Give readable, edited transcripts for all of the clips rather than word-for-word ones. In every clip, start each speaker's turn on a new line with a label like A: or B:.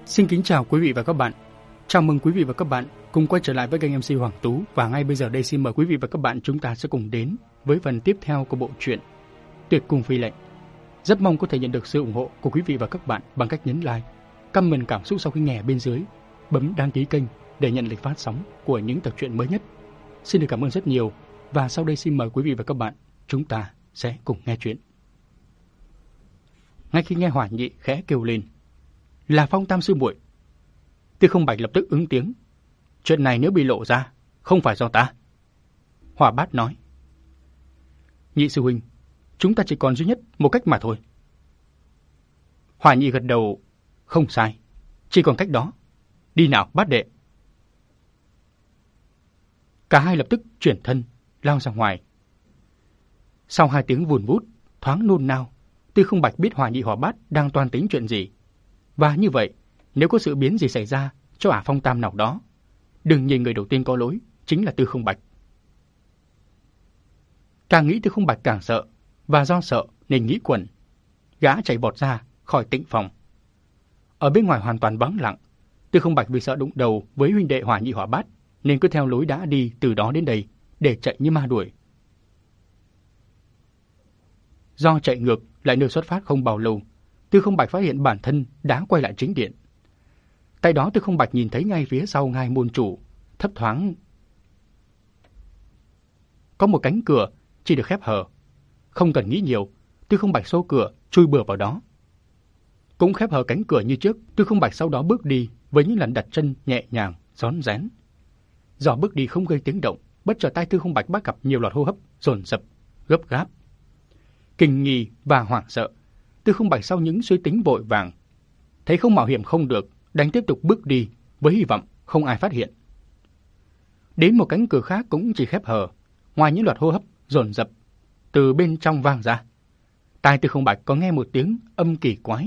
A: Xin kính chào quý vị và các bạn. Chào mừng quý vị và các bạn cùng quay trở lại với kênh MC Hoàng Tú, và ngay bây giờ đây xin mời quý vị và các bạn chúng ta sẽ cùng đến với phần tiếp theo của bộ truyện Tuyệt Cung Phi Lệnh. Rất mong có thể nhận được sự ủng hộ của quý vị và các bạn bằng cách nhấn like, comment cảm xúc sau khi nghe bên dưới, bấm đăng ký kênh để nhận lịch phát sóng của những tập truyện mới nhất. Xin được cảm ơn rất nhiều, và sau đây xin mời quý vị và các bạn chúng ta sẽ cùng nghe chuyện. Ngay khi nghe Hỏa Nhị khẽ kêu lên là Phong Tam sư muội, Tư Không Bạch lập tức ứng tiếng. Chuyện này nếu bị lộ ra, không phải do ta. Hỏa Bát nói. Nhị sư huynh, chúng ta chỉ còn duy nhất một cách mà thôi. Hỏa Nhị gật đầu. Không sai, chỉ còn cách đó. Đi nào Bát đệ. Cả hai lập tức chuyển thân, lao ra ngoài. Sau 2 tiếng vùn vút, thoáng nôn nao, Tư Không Bạch biết Hỏa Nhị Hỏa Bát đang toan tính chuyện gì. Và như vậy, nếu có sự biến gì xảy ra cho ả Phong Tam nào đó, đừng nhìn người đầu tiên có lỗi chính là Tư Không Bạch. Càng nghĩ Tư Không Bạch càng sợ, và do sợ nên nghĩ quẩn. Gã chạy bọt ra khỏi tịnh phòng. Ở bên ngoài hoàn toàn vắng lặng. Tư Không Bạch vì sợ đụng đầu với huynh đệ Hỏa Nhị Hỏa Bát nên cứ theo lối đã đi từ đó đến đây để chạy như ma đuổi. Do chạy ngược lại nơi xuất phát không bao lâu, Tư Không Bạch phát hiện bản thân đã quay lại chính điện. Tại đó Tư Không Bạch nhìn thấy ngay phía sau ngai môn chủ, thấp thoáng có một cánh cửa chỉ được khép hờ. Không cần nghĩ nhiều, Tư Không Bạch xô cửa chui bừa vào đó. Cũng khép hờ cánh cửa như trước, Tư Không Bạch sau đó bước đi với những lần đặt chân nhẹ nhàng, rón rén. Do bước đi không gây tiếng động, bất chợt tai Tư Không Bạch bắt gặp nhiều loạt hô hấp dồn dập, gấp gáp. Kinh nghi và hoảng sợ, Tư Không Bạch sau những suy tính vội vàng, thấy không mạo hiểm không được, đành tiếp tục bước đi với hy vọng không ai phát hiện. Đến một cánh cửa khác cũng chỉ khép hờ, ngoài những loạt hô hấp dồn dập từ bên trong vang ra, tai Tư Không Bạch có nghe một tiếng âm kỳ quái.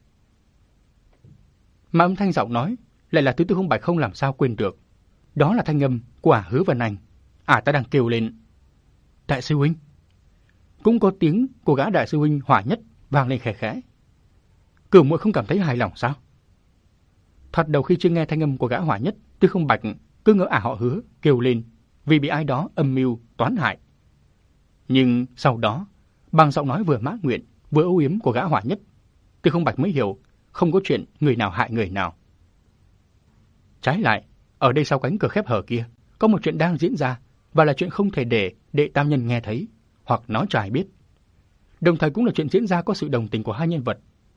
A: Mà âm thanh giọng nói lại là thứ Tư Không Bạch không làm sao quên được. Đó là thanh âm của Hứa Vân Anh. Ta đang kêu lên đại sư huynh. Cũng có tiếng của gã đại sư huynh Hỏa Nhất vang lên khẽ khẽ. Cửu muội không cảm thấy hài lòng sao? Thoạt đầu khi chưa nghe thanh âm của gã Hỏa Nhất, Tư Không Bạch cứ ngỡ họ Hứa kêu lên vì bị ai đó âm mưu toán hại. Nhưng sau đó, bằng giọng nói vừa mãn nguyện vừa âu yếm của gã Hỏa Nhất, Tư Không Bạch mới hiểu không có chuyện người nào hại người nào. Trái lại, ở đây sau cánh cửa khép hờ kia có một chuyện đang diễn ra, và là chuyện không thể để đệ tam nhân nghe thấy hoặc nói cho ai biết. Đồng thời cũng là chuyện diễn ra có sự đồng tình của hai nhân vật.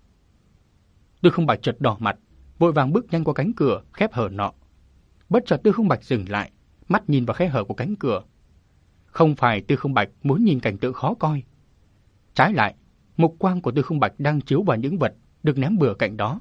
A: Tư Không Bạch chợt đỏ mặt, vội vàng bước nhanh qua cánh cửa khép hờ nọ. Bất chợt Tư Không Bạch dừng lại, mắt nhìn vào khe hở của cánh cửa. Không phải Tư Không Bạch muốn nhìn cảnh tượng khó coi. Trái lại, mục quang của Tư Không Bạch đang chiếu vào những vật được ném bừa cạnh đó.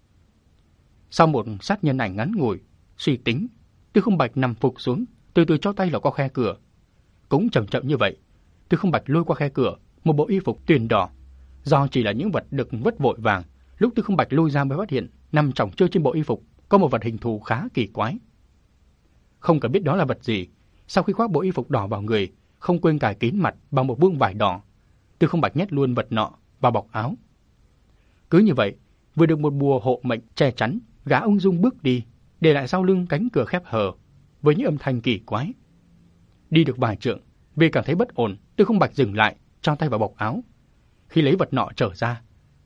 A: Sau một sát nhân ảnh ngắn ngủi, suy tính, Tư Không Bạch nằm phục xuống, từ từ cho tay vào qua khe cửa. Cũng chậm chậm như vậy, Tư Không Bạch lôi qua khe cửa một bộ y phục tuyền đỏ. Do chỉ là những vật được vứt vội vàng, lúc Tư Không Bạch lôi ra mới phát hiện nằm chồng chơi trên bộ y phục có một vật hình thù khá kỳ quái. Không cần biết đó là vật gì, sau khi khoác bộ y phục đỏ vào người, không quên cài kín mặt bằng một vuông vải đỏ, Tư Không Bạch nhét luôn vật nọ vào bọc áo. Cứ như vậy, vừa được một bùa hộ mệnh che chắn, gã ung dung bước đi, để lại sau lưng cánh cửa khép hờ với những âm thanh kỳ quái. Đi được vài trượng, vì cảm thấy bất ổn, Tư Không Bạch dừng lại, cho tay vào bọc áo. Khi lấy vật nọ trở ra,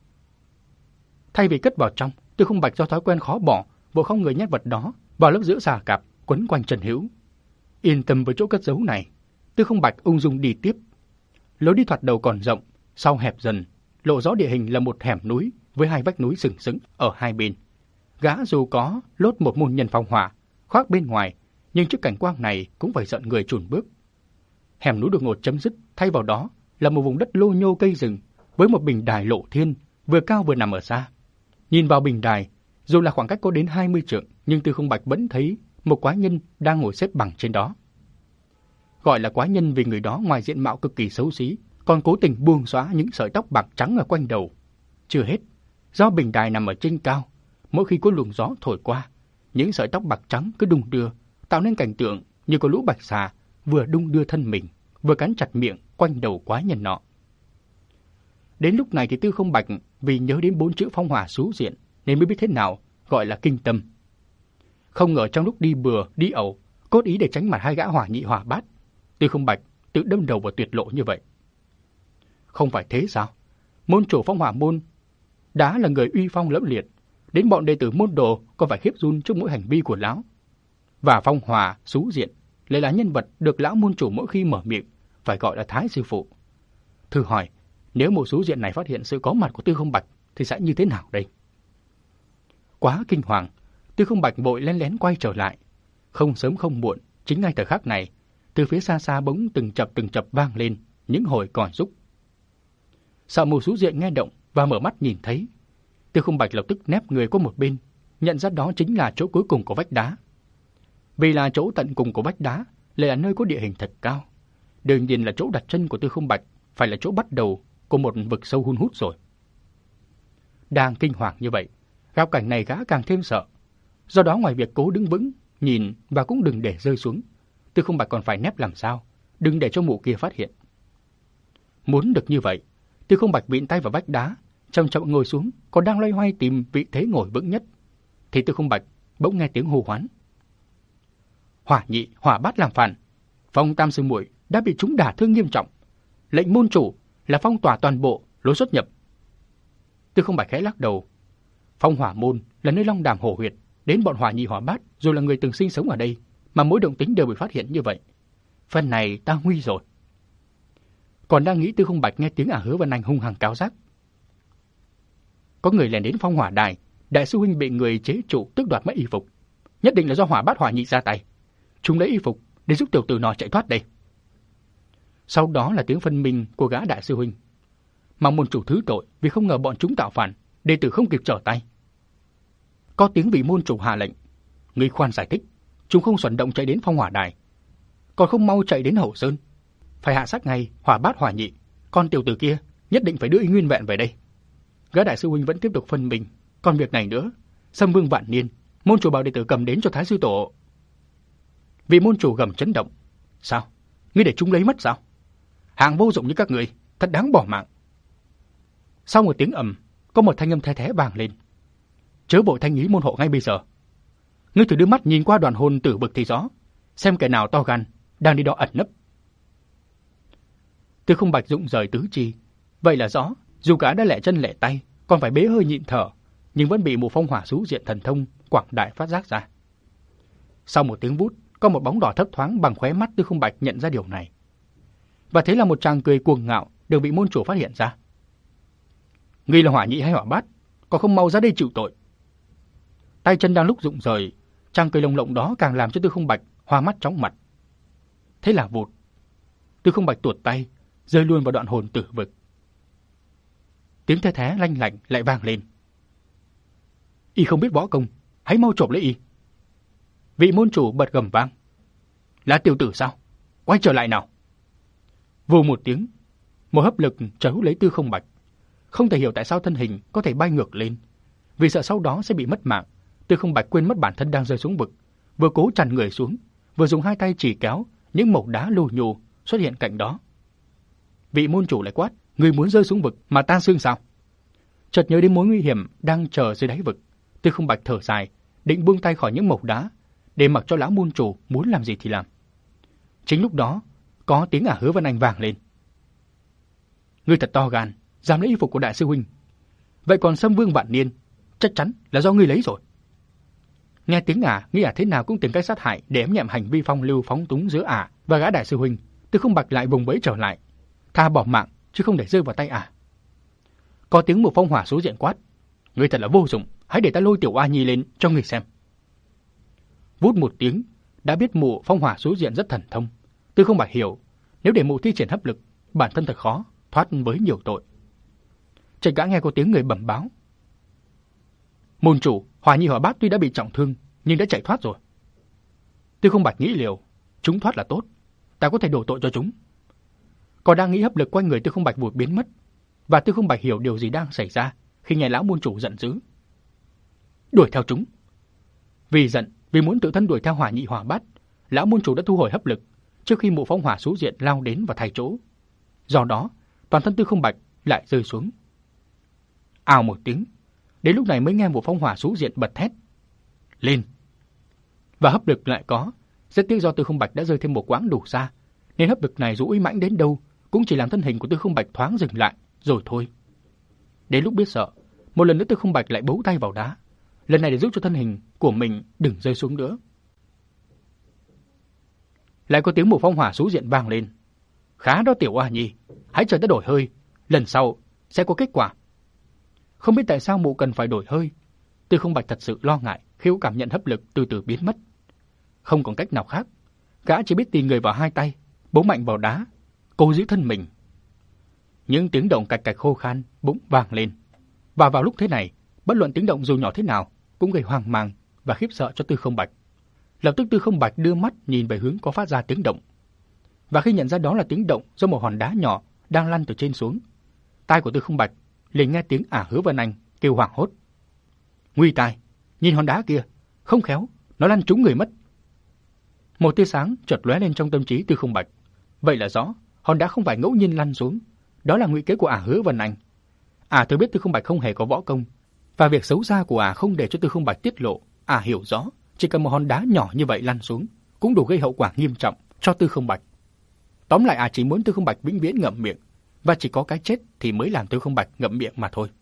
A: thay vì cất vào trong, Tư Không Bạch do thói quen khó bỏ, vội không người nhét vật đó vào lớp giữa xà cạp quấn quanh Trần Hữu. Yên tâm với chỗ cất giấu này, Tư Không Bạch ung dung đi tiếp. Lối đi thoạt đầu còn rộng, sau hẹp dần, lộ rõ địa hình là một hẻm núi với 2 vách núi sừng sững ở hai bên. Gã dù có lốt một môn nhân phong hỏa khoác bên ngoài, nhưng trước cảnh quang này cũng phải giận người chùn bước. Hẻm núi đột ngột chấm dứt, thay vào đó là một vùng đất lô nhô cây rừng với một bình đài lộ thiên vừa cao vừa nằm ở xa. Nhìn vào bình đài, dù là khoảng cách có đến 20 trượng, nhưng Tư Không Bạch vẫn thấy một quái nhân đang ngồi xếp bằng trên đó. Gọi là quái nhân vì người đó ngoài diện mạo cực kỳ xấu xí, còn cố tình buông xóa những sợi tóc bạc trắng ở quanh đầu. Chưa hết, do bình đài nằm ở trên cao, mỗi khi có luồng gió thổi qua, những sợi tóc bạc trắng cứ đung đưa, tạo nên cảnh tượng như có lũ bạch xà vừa đung đưa thân mình, vừa cắn chặt miệng quanh đầu quái nhân nọ. Đến lúc này thì Tư Không Bạch vì nhớ đến 4 chữ phong hỏa xú diện nên mới biết thế nào gọi là kinh tâm. Không ngờ trong lúc đi bừa, đi ẩu, cốt ý để tránh mặt hai gã hỏa nhị hỏa bát, Tư Không Bạch tự đâm đầu vào tuyệt lộ như vậy. Không phải thế sao? Môn chủ Phong Hỏa môn đã là người uy phong lẫm liệt, đến bọn đệ tử môn đồ còn phải khiếp run trước mỗi hành vi của lão. Và Phong Hỏa Sú Diện lại là nhân vật được lão môn chủ mỗi khi mở miệng phải gọi là Thái sư phụ. Thử hỏi, nếu một Sú Diện này phát hiện sự có mặt của Tư Không Bạch thì sẽ như thế nào đây? Quá kinh hoàng, Tư Không Bạch vội lén lén quay trở lại. Không sớm không muộn, chính ngay thời khắc này, từ phía xa xa bỗng từng chập vang lên những hồi còi rúc. Sợ Mù Sú Diện nghe động và mở mắt nhìn thấy, Tư Không Bạch lập tức nép người qua một bên, nhận ra đó chính là chỗ cuối cùng của vách đá. Vì là chỗ tận cùng của vách đá lại là nơi có địa hình thật cao, đương nhiên là chỗ đặt chân của Tư Không Bạch phải là chỗ bắt đầu của một vực sâu hun hút rồi. Đang kinh hoàng như vậy, gặp cảnh này gã càng thêm sợ. Do đó ngoài việc cố đứng vững, nhìn và cũng đừng để rơi xuống, Tư Không Bạch còn phải nép làm sao, đừng để cho mụ kia phát hiện. Muốn được như vậy, Tư Không Bạch vịn tay vào vách đá, chậm chậm ngồi xuống, còn đang loay hoay tìm vị thế ngồi vững nhất, thì Tư Không Bạch bỗng nghe tiếng hô hoán. Hỏa nhị, hỏa bát làm phản, Phong tam sư muội đã bị chúng đả thương nghiêm trọng, lệnh môn chủ là phong tỏa toàn bộ lối xuất nhập. Tư Không Bạch khẽ lắc đầu. Phong Hỏa môn là nơi long đàm hổ huyệt, đến bọn hỏa nhị hỏa bát rồi là người từng sinh sống ở đây, mà mỗi động tĩnh đều bị phát hiện như vậy. Phần này ta nguy rồi. Còn đang nghĩ, Tư Không Bạch nghe tiếng Hứa Vân Anh hung hăng cáo giác. Có người lẻn đến Phong Hỏa đài, đại sư huynh bị người chế trụ tước đoạt mất y phục, nhất định là do hỏa bát hỏa nhị ra tay. Chúng lấy y phục để giúp tiểu tử nọ chạy thoát đây. Sau đó là tiếng phân minh của gã đại sư huynh. Mong môn chủ thứ tội vì không ngờ bọn chúng tạo phản, đệ tử không kịp trở tay. Có tiếng vị môn chủ hạ lệnh. Ngươi khoan giải thích, chúng không xuẩn động chạy đến Phong Hỏa đài, còn không mau chạy đến Hậu Sơn, phải hạ sát ngay hỏa bát hỏa nhị, con tiểu tử kia nhất định phải đưa y nguyên vẹn về đây. Gã đại sư huynh vẫn tiếp tục phân minh. Còn việc này nữa, Sâm Vương Vạn Niên, môn chủ bảo đệ tử cầm đến cho Thái sư tổ. Vị môn chủ gầm chấn động. Sao? Ngươi để chúng lấy mất sao? Hạng vô dụng như các người, thật đáng bỏ mạng. Sau một tiếng ầm, có một thanh âm the thé vang lên. Chớ vội thanh ý môn hộ ngay bây giờ. Ngươi thử đưa mắt nhìn qua đoàn hồn tử vực thì rõ, xem kẻ nào to gan đang đi đó ẩn nấp. Tư Không Bạch dụng rời tứ chi, vậy là rõ, dù cả đã lẻ chân lẻ tay, còn phải bế hơi nhịn thở, nhưng vẫn bị một Phong Hỏa Sú Diện thần thông quảng đại phát giác ra. Sau một tiếng vút, có một bóng đỏ thấp thoáng bằng khóe mắt. Tư Không Bạch nhận ra điều này, và thế là một tràng cười cuồng ngạo được vị môn chủ phát hiện ra. Ngươi là hỏa nhị hay hỏa bát, còn không mau ra đây chịu tội. Tay chân đang lúc rụng rời, tràng cười lồng lộng đó càng làm cho Tư Không Bạch hoa mắt chóng mặt. Thế là vụt, Tư Không Bạch tuột tay, rơi luôn vào đoạn hồn tử vực. Tiếng the thé lanh lảnh lại vang lên. Y không biết võ công, hãy mau chộp lấy y. Vị môn chủ bật gầm vang. Là tiểu tử sao? Quay trở lại nào. Vù một tiếng, một hấp lực chở hút lấy Tư Không Bạch. Không thể hiểu tại sao thân hình có thể bay ngược lên. Vì sợ sau đó sẽ bị mất mạng, Tư Không Bạch quên mất bản thân đang rơi xuống vực, vừa cố trằn người xuống, vừa dùng hai tay chỉ kéo những mẩu đá lù nhù xuất hiện cạnh đó. Vị môn chủ lại quát. Người muốn rơi xuống vực mà tan xương sao? Chợt nhớ đến mối nguy hiểm đang chờ dưới đáy vực, Tư Không Bạch thở dài, định buông tay khỏi những mẩu đá để mặc cho lão môn chủ muốn làm gì thì làm. Chính lúc đó, có tiếng Hứa Vân Anh vang lên. Ngươi thật to gan, dám lấy y phục của đại sư huynh. Vậy còn Sâm Vương Vạn Niên, chắc chắn là do ngươi lấy rồi. Nghe tiếng nghĩ thế nào cũng tìm cách sát hại để ém nhẹm hành vi phong lưu phóng túng giữa và gã đại sư huynh. Tư Không Bạch lại vùng vẫy trở lại, tha bỏ mạng chứ không để rơi vào tay Có tiếng một Phong Hỏa Sú Diện quát. Ngươi thật là vô dụng, hãy để ta lôi tiểu A Nhi lên cho ngươi xem. Vút một tiếng, đã biết mụ Phong Hỏa Sú Diện rất thần thông. Tư Không Bạch hiểu, nếu để mụ thi triển hấp lực, bản thân thật khó thoát với nhiều tội. Chợt gã nghe có tiếng người bẩm báo. Môn chủ, Hỏa Nhi Hỏa Bát tuy đã bị trọng thương, nhưng đã chạy thoát rồi. Tư Không Bạch nghĩ liều, chúng thoát là tốt, ta có thể đổ tội cho chúng. Còn đang nghĩ, hấp lực quanh người Tư Không Bạch vụt biến mất, và Tư Không Bạch hiểu điều gì đang xảy ra khi nghe lão môn chủ giận dữ. Đuổi theo chúng. Vì giận, vì muốn tự thân đuổi theo Hỏa Nhị Hỏa Bát, lão môn chủ đã thu hồi hấp lực trước khi mụ Phong Hỏa Sú Diện lao đến và thay chỗ. Do đó, toàn thân Tư Không Bạch lại rơi xuống. Ào một tiếng, đến lúc này mới nghe mụ Phong Hỏa Sú Diện bật thét, lên. Và hấp lực lại có. Rất tiếc do Tư Không Bạch đã rơi thêm một quãng đủ xa, nên hấp lực này dù uy mãnh đến đâu cũng chỉ làm thân hình của Tư Không Bạch thoáng dừng lại, rồi thôi. Đến lúc biết sợ, một lần nữa Tư Không Bạch lại bấu tay vào đá, lần này để giúp cho thân hình của mình đừng rơi xuống nữa. Lại có tiếng Mộ Phong Hỏa Sú Diện vang lên. Khá đó Tiểu Oa Nhi, hãy chờ ta đổi hơi, lần sau sẽ có kết quả. Không biết tại sao mụ cần phải đổi hơi. Tư Không Bạch thật sự lo ngại khi cảm nhận hấp lực từ từ biến mất. Không còn cách nào khác, gã chỉ biết tìm người vào hai tay, bấu mạnh vào đá, cố giữ thân mình. Những tiếng động cạch cạch khô khan bỗng vang lên. Và vào lúc thế này, bất luận tiếng động dù nhỏ thế nào cũng gây hoang mang và khiếp sợ cho Tư Không Bạch. Lập tức Tư Không Bạch đưa mắt nhìn về hướng có phát ra tiếng động. Và khi nhận ra đó là tiếng động do một hòn đá nhỏ đang lăn từ trên xuống, tai của Tư Không Bạch liền nghe tiếng Hứa Vân Anh kêu hoảng hốt. Nguy tai, nhìn hòn đá kia, không khéo, nó lăn trúng người mất. Một tia sáng chợt lóe lên trong tâm trí Tư Không Bạch. Vậy là rõ, hòn đá không phải ngẫu nhiên lăn xuống, đó là ngụy kế của Hứa Vân Anh. Thừa biết Tư Không Bạch không hề có võ công, và việc xấu xa của không để cho Tư Không Bạch tiết lộ. Hiểu rõ, chỉ cần một hòn đá nhỏ như vậy lăn xuống cũng đủ gây hậu quả nghiêm trọng cho Tư Không Bạch. Tóm lại chỉ muốn Tư Không Bạch vĩnh viễn ngậm miệng, và chỉ có cái chết thì mới làm Tư Không Bạch ngậm miệng mà thôi.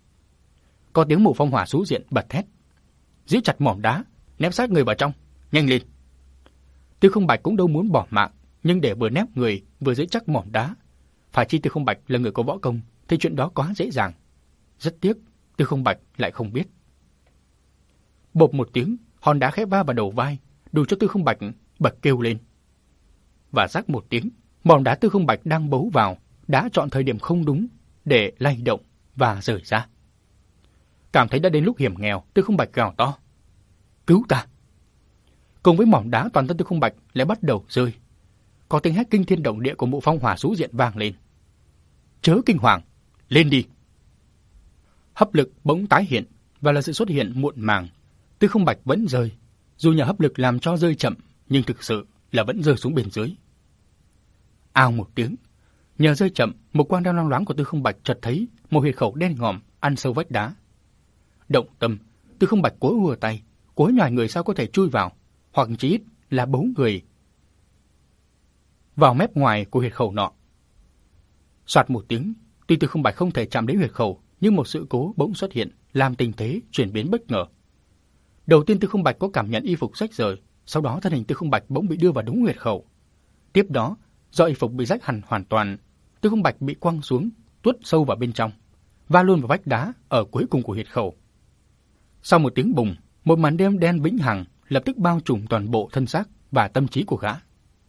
A: Có tiếng Mộ Phong Hỏa Sú Diện bật thét. Giữ chặt mỏm đá, ném sát người vào trong, nhanh lên. Tư Không Bạch cũng đâu muốn bỏ mạng, nhưng để vừa nép người vừa giữ chắc mỏm đá, phải chi Tư Không Bạch là người có võ công thì chuyện đó quá dễ dàng. Rất tiếc, Tư Không Bạch lại không biết. Bộp một tiếng, hòn đá khẽ va vào đầu vai, đủ cho Tư Không Bạch bật kêu lên. Và rắc một tiếng, mỏm đá Tư Không Bạch đang bấu vào đã chọn thời điểm không đúng để lay động và rời ra. Cảm thấy đã đến lúc hiểm nghèo, Tư Không Bạch gào to. Cứu ta! Cùng với mỏm đá, toàn thân Tư Không Bạch lại bắt đầu rơi. Có tiếng hét kinh thiên động địa của Mộ Phong Hỏa Sú Diện vang lên. Chớ kinh hoàng, lên đi! Hấp lực bỗng tái hiện, và là sự xuất hiện muộn màng. Tư Không Bạch vẫn rơi, dù nhờ hấp lực làm cho rơi chậm, nhưng thực sự là vẫn rơi xuống bên dưới. Ào một tiếng, nhờ rơi chậm, một quang đang loang loáng của Tư Không Bạch chợt thấy một huyệt khẩu đen ngòm ăn sâu vách đá. Động tâm, Tư Không Bạch cố ùa tay, cố nhòi người sao có thể chui vào, hoặc chỉ ít là bấu người vào mép ngoài của huyệt khẩu nọ. Soạt một tiếng, tuy Tư Không Bạch không thể chạm đến huyệt khẩu, nhưng một sự cố bỗng xuất hiện, làm tình thế chuyển biến bất ngờ. Đầu tiên Tư Không Bạch có cảm nhận y phục rách rời, sau đó thân hình Tư Không Bạch bỗng bị đưa vào đúng huyệt khẩu. Tiếp đó, do y phục bị rách hẳn hoàn toàn, Tư Không Bạch bị quăng xuống, tuốt sâu vào bên trong, va luôn vào vách đá ở cuối cùng của huyệt khẩu. Sau một tiếng bùng, một màn đêm đen vĩnh hằng lập tức bao trùm toàn bộ thân xác và tâm trí của gã.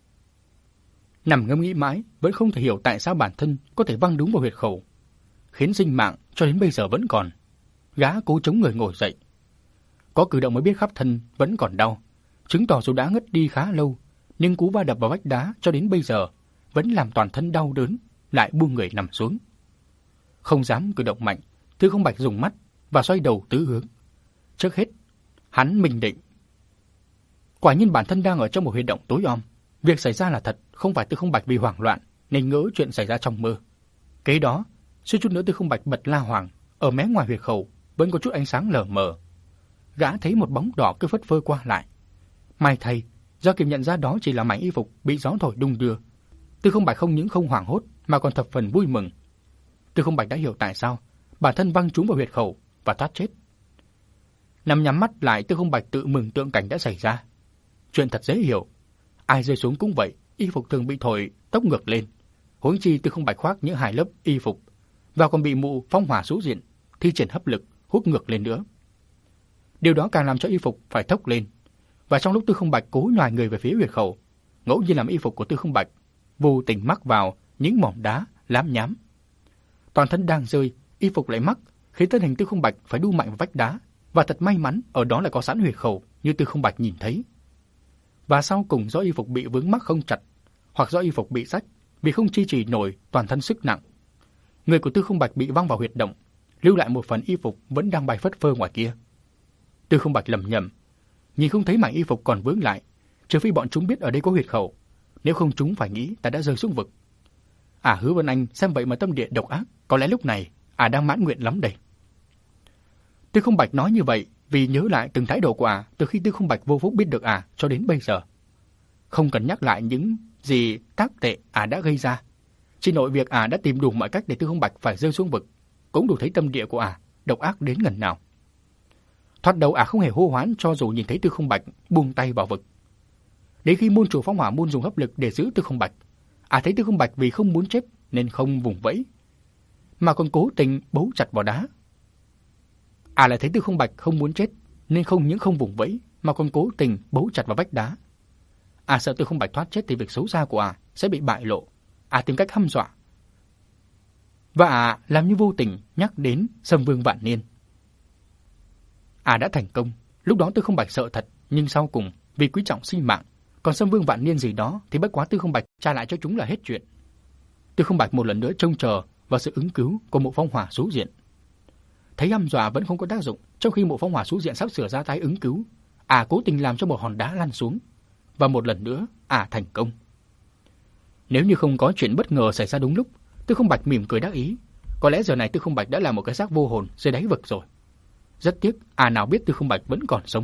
A: Nằm ngẫm nghĩ mãi, vẫn không thể hiểu tại sao bản thân có thể văng đúng vào huyệt khẩu, khiến sinh mạng cho đến bây giờ vẫn còn. Gã cố chống người ngồi dậy. Có cử động mới biết khắp thân vẫn còn đau, chứng tỏ dù đã ngất đi khá lâu, nhưng cú va đập vào vách đá cho đến bây giờ vẫn làm toàn thân đau đớn, lại buông người nằm xuống. Không dám cử động mạnh, Tư Không Bạch dùng mắt và xoay đầu tứ hướng. Trước hết, hắn bình định. Quả nhiên bản thân đang ở trong một huy động tối om. Việc xảy ra là thật, không phải Tư Không Bạch vì hoảng loạn nên ngỡ chuyện xảy ra trong mơ. Kế đó, suýt chút nữa Tư Không Bạch bật la hoảng. Ở mé ngoài huyệt khẩu vẫn có chút ánh sáng lờ mờ. Gã thấy một bóng đỏ cứ phất phơ qua lại. May thay, do kịp nhận ra đó chỉ là mảnh y phục bị gió thổi đung đưa, Tư Không Bạch không những không hoảng hốt mà còn thập phần vui mừng. Tư Không Bạch đã hiểu tại sao bản thân văng trúng vào huyệt khẩu và thoát chết. Nằm nhắm mắt lại, Tư Không Bạch tự mừng tượng cảnh đã xảy ra. Chuyện thật dễ hiểu, ai rơi xuống cũng vậy, y phục thường bị thổi tốc ngược lên. Huống chi Tư Không Bạch khoác những hai lớp y phục và còn bị Mộ Phong Hỏa Sú Diện thi triển hấp lực hút ngược lên nữa. Điều đó càng làm cho y phục phải thốc lên. Và trong lúc Tư Không Bạch cố nhòi người về phía huyệt khẩu, ngẫu nhiên làm y phục của Tư Không Bạch vô tình mắc vào những mỏm đá lám nhám. Toàn thân đang rơi, y phục lại mắc, khiến thân hình Tư Không Bạch phải đu mạnh vào vách đá. Và thật may mắn ở đó lại có sẵn huyệt khẩu như Tư Không Bạch nhìn thấy. Và sau cùng do y phục bị vướng mắc không chặt, hoặc do y phục bị rách vì không chi trì nổi toàn thân sức nặng, người của Tư Không Bạch bị văng vào huyệt động, lưu lại một phần y phục vẫn đang bay phất phơ ngoài kia. Tư Không Bạch lầm nhầm, nhìn không thấy mảnh y phục còn vướng lại, trừ phi bọn chúng biết ở đây có huyệt khẩu, nếu không chúng phải nghĩ ta đã rơi xuống vực. Hứa Vân Anh xem vậy mà tâm địa độc ác, có lẽ lúc này đang mãn nguyện lắm đây. Tư Không Bạch nói như vậy vì nhớ lại từng thái độ của từ khi Tư Không Bạch vô phúc biết được cho đến bây giờ. Không cần nhắc lại những gì tác tệ đã gây ra. Chỉ nội việc đã tìm đủ mọi cách để Tư Không Bạch phải rơi xuống vực, cũng đủ thấy tâm địa của độc ác đến ngần nào. Thoạt đầu không hề hô hoán cho dù nhìn thấy Tư Không Bạch buông tay vào vực. Đến khi môn chủ Phong Hỏa môn dùng hấp lực để giữ Tư Không Bạch, thấy Tư Không Bạch vì không muốn chết nên không vùng vẫy, mà còn cố tình bấu chặt vào đá. Lại thấy Tư Không Bạch không muốn chết nên không những không vùng vẫy mà còn cố tình bấu chặt vào vách đá. Sợ Tư Không Bạch thoát chết thì việc xấu xa của sẽ bị bại lộ. Tìm cách hăm dọa. Và làm như vô tình nhắc đến Sâm Vương Vạn Niên. Đã thành công. Lúc đó Tư Không Bạch sợ thật, nhưng sau cùng vì quý trọng sinh mạng, còn Sâm Vương Vạn Niên gì đó thì bất quá Tư Không Bạch trả lại cho chúng là hết chuyện. Tư Không Bạch một lần nữa trông chờ vào sự ứng cứu của Mộ Phong Hỏa Sú Diện. Thấy hăm dọa vẫn không có tác dụng, trong khi Mộ Phong Hỏa Sú Diện sắp sửa ra tay ứng cứu, cố tình làm cho một hòn đá lăn xuống, và một lần nữa thành công. Nếu như không có chuyện bất ngờ xảy ra đúng lúc, Tư Không Bạch mỉm cười đắc ý, có lẽ giờ này Tư Không Bạch đã là một cái xác vô hồn dưới đáy vực rồi. Rất tiếc, nào biết Tư Không Bạch vẫn còn sống.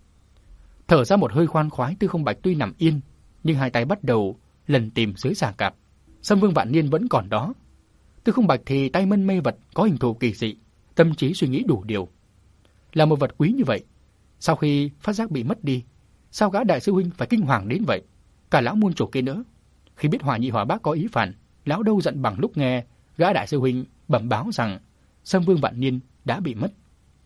A: Thở ra một hơi khoan khoái, Tư Không Bạch tuy nằm yên, nhưng hai tay bắt đầu lần tìm dưới xà cạp. Sâm Vương Vạn Niên vẫn còn đó. Tư Không Bạch thì tay mân mê vật có hình thù kỳ dị, tâm trí suy nghĩ đủ điều. Là một vật quý như vậy, sau khi phát giác bị mất đi, sao gã đại sư huynh phải kinh hoàng đến vậy? Cả lão môn chủ kia nữa. Khi biết Hỏa Nhị Hỏa Bác có ý phản, lão đâu giận bằng lúc nghe gã đại sư huynh bẩm báo rằng Sâm Vương Vạn Niên đã bị mất.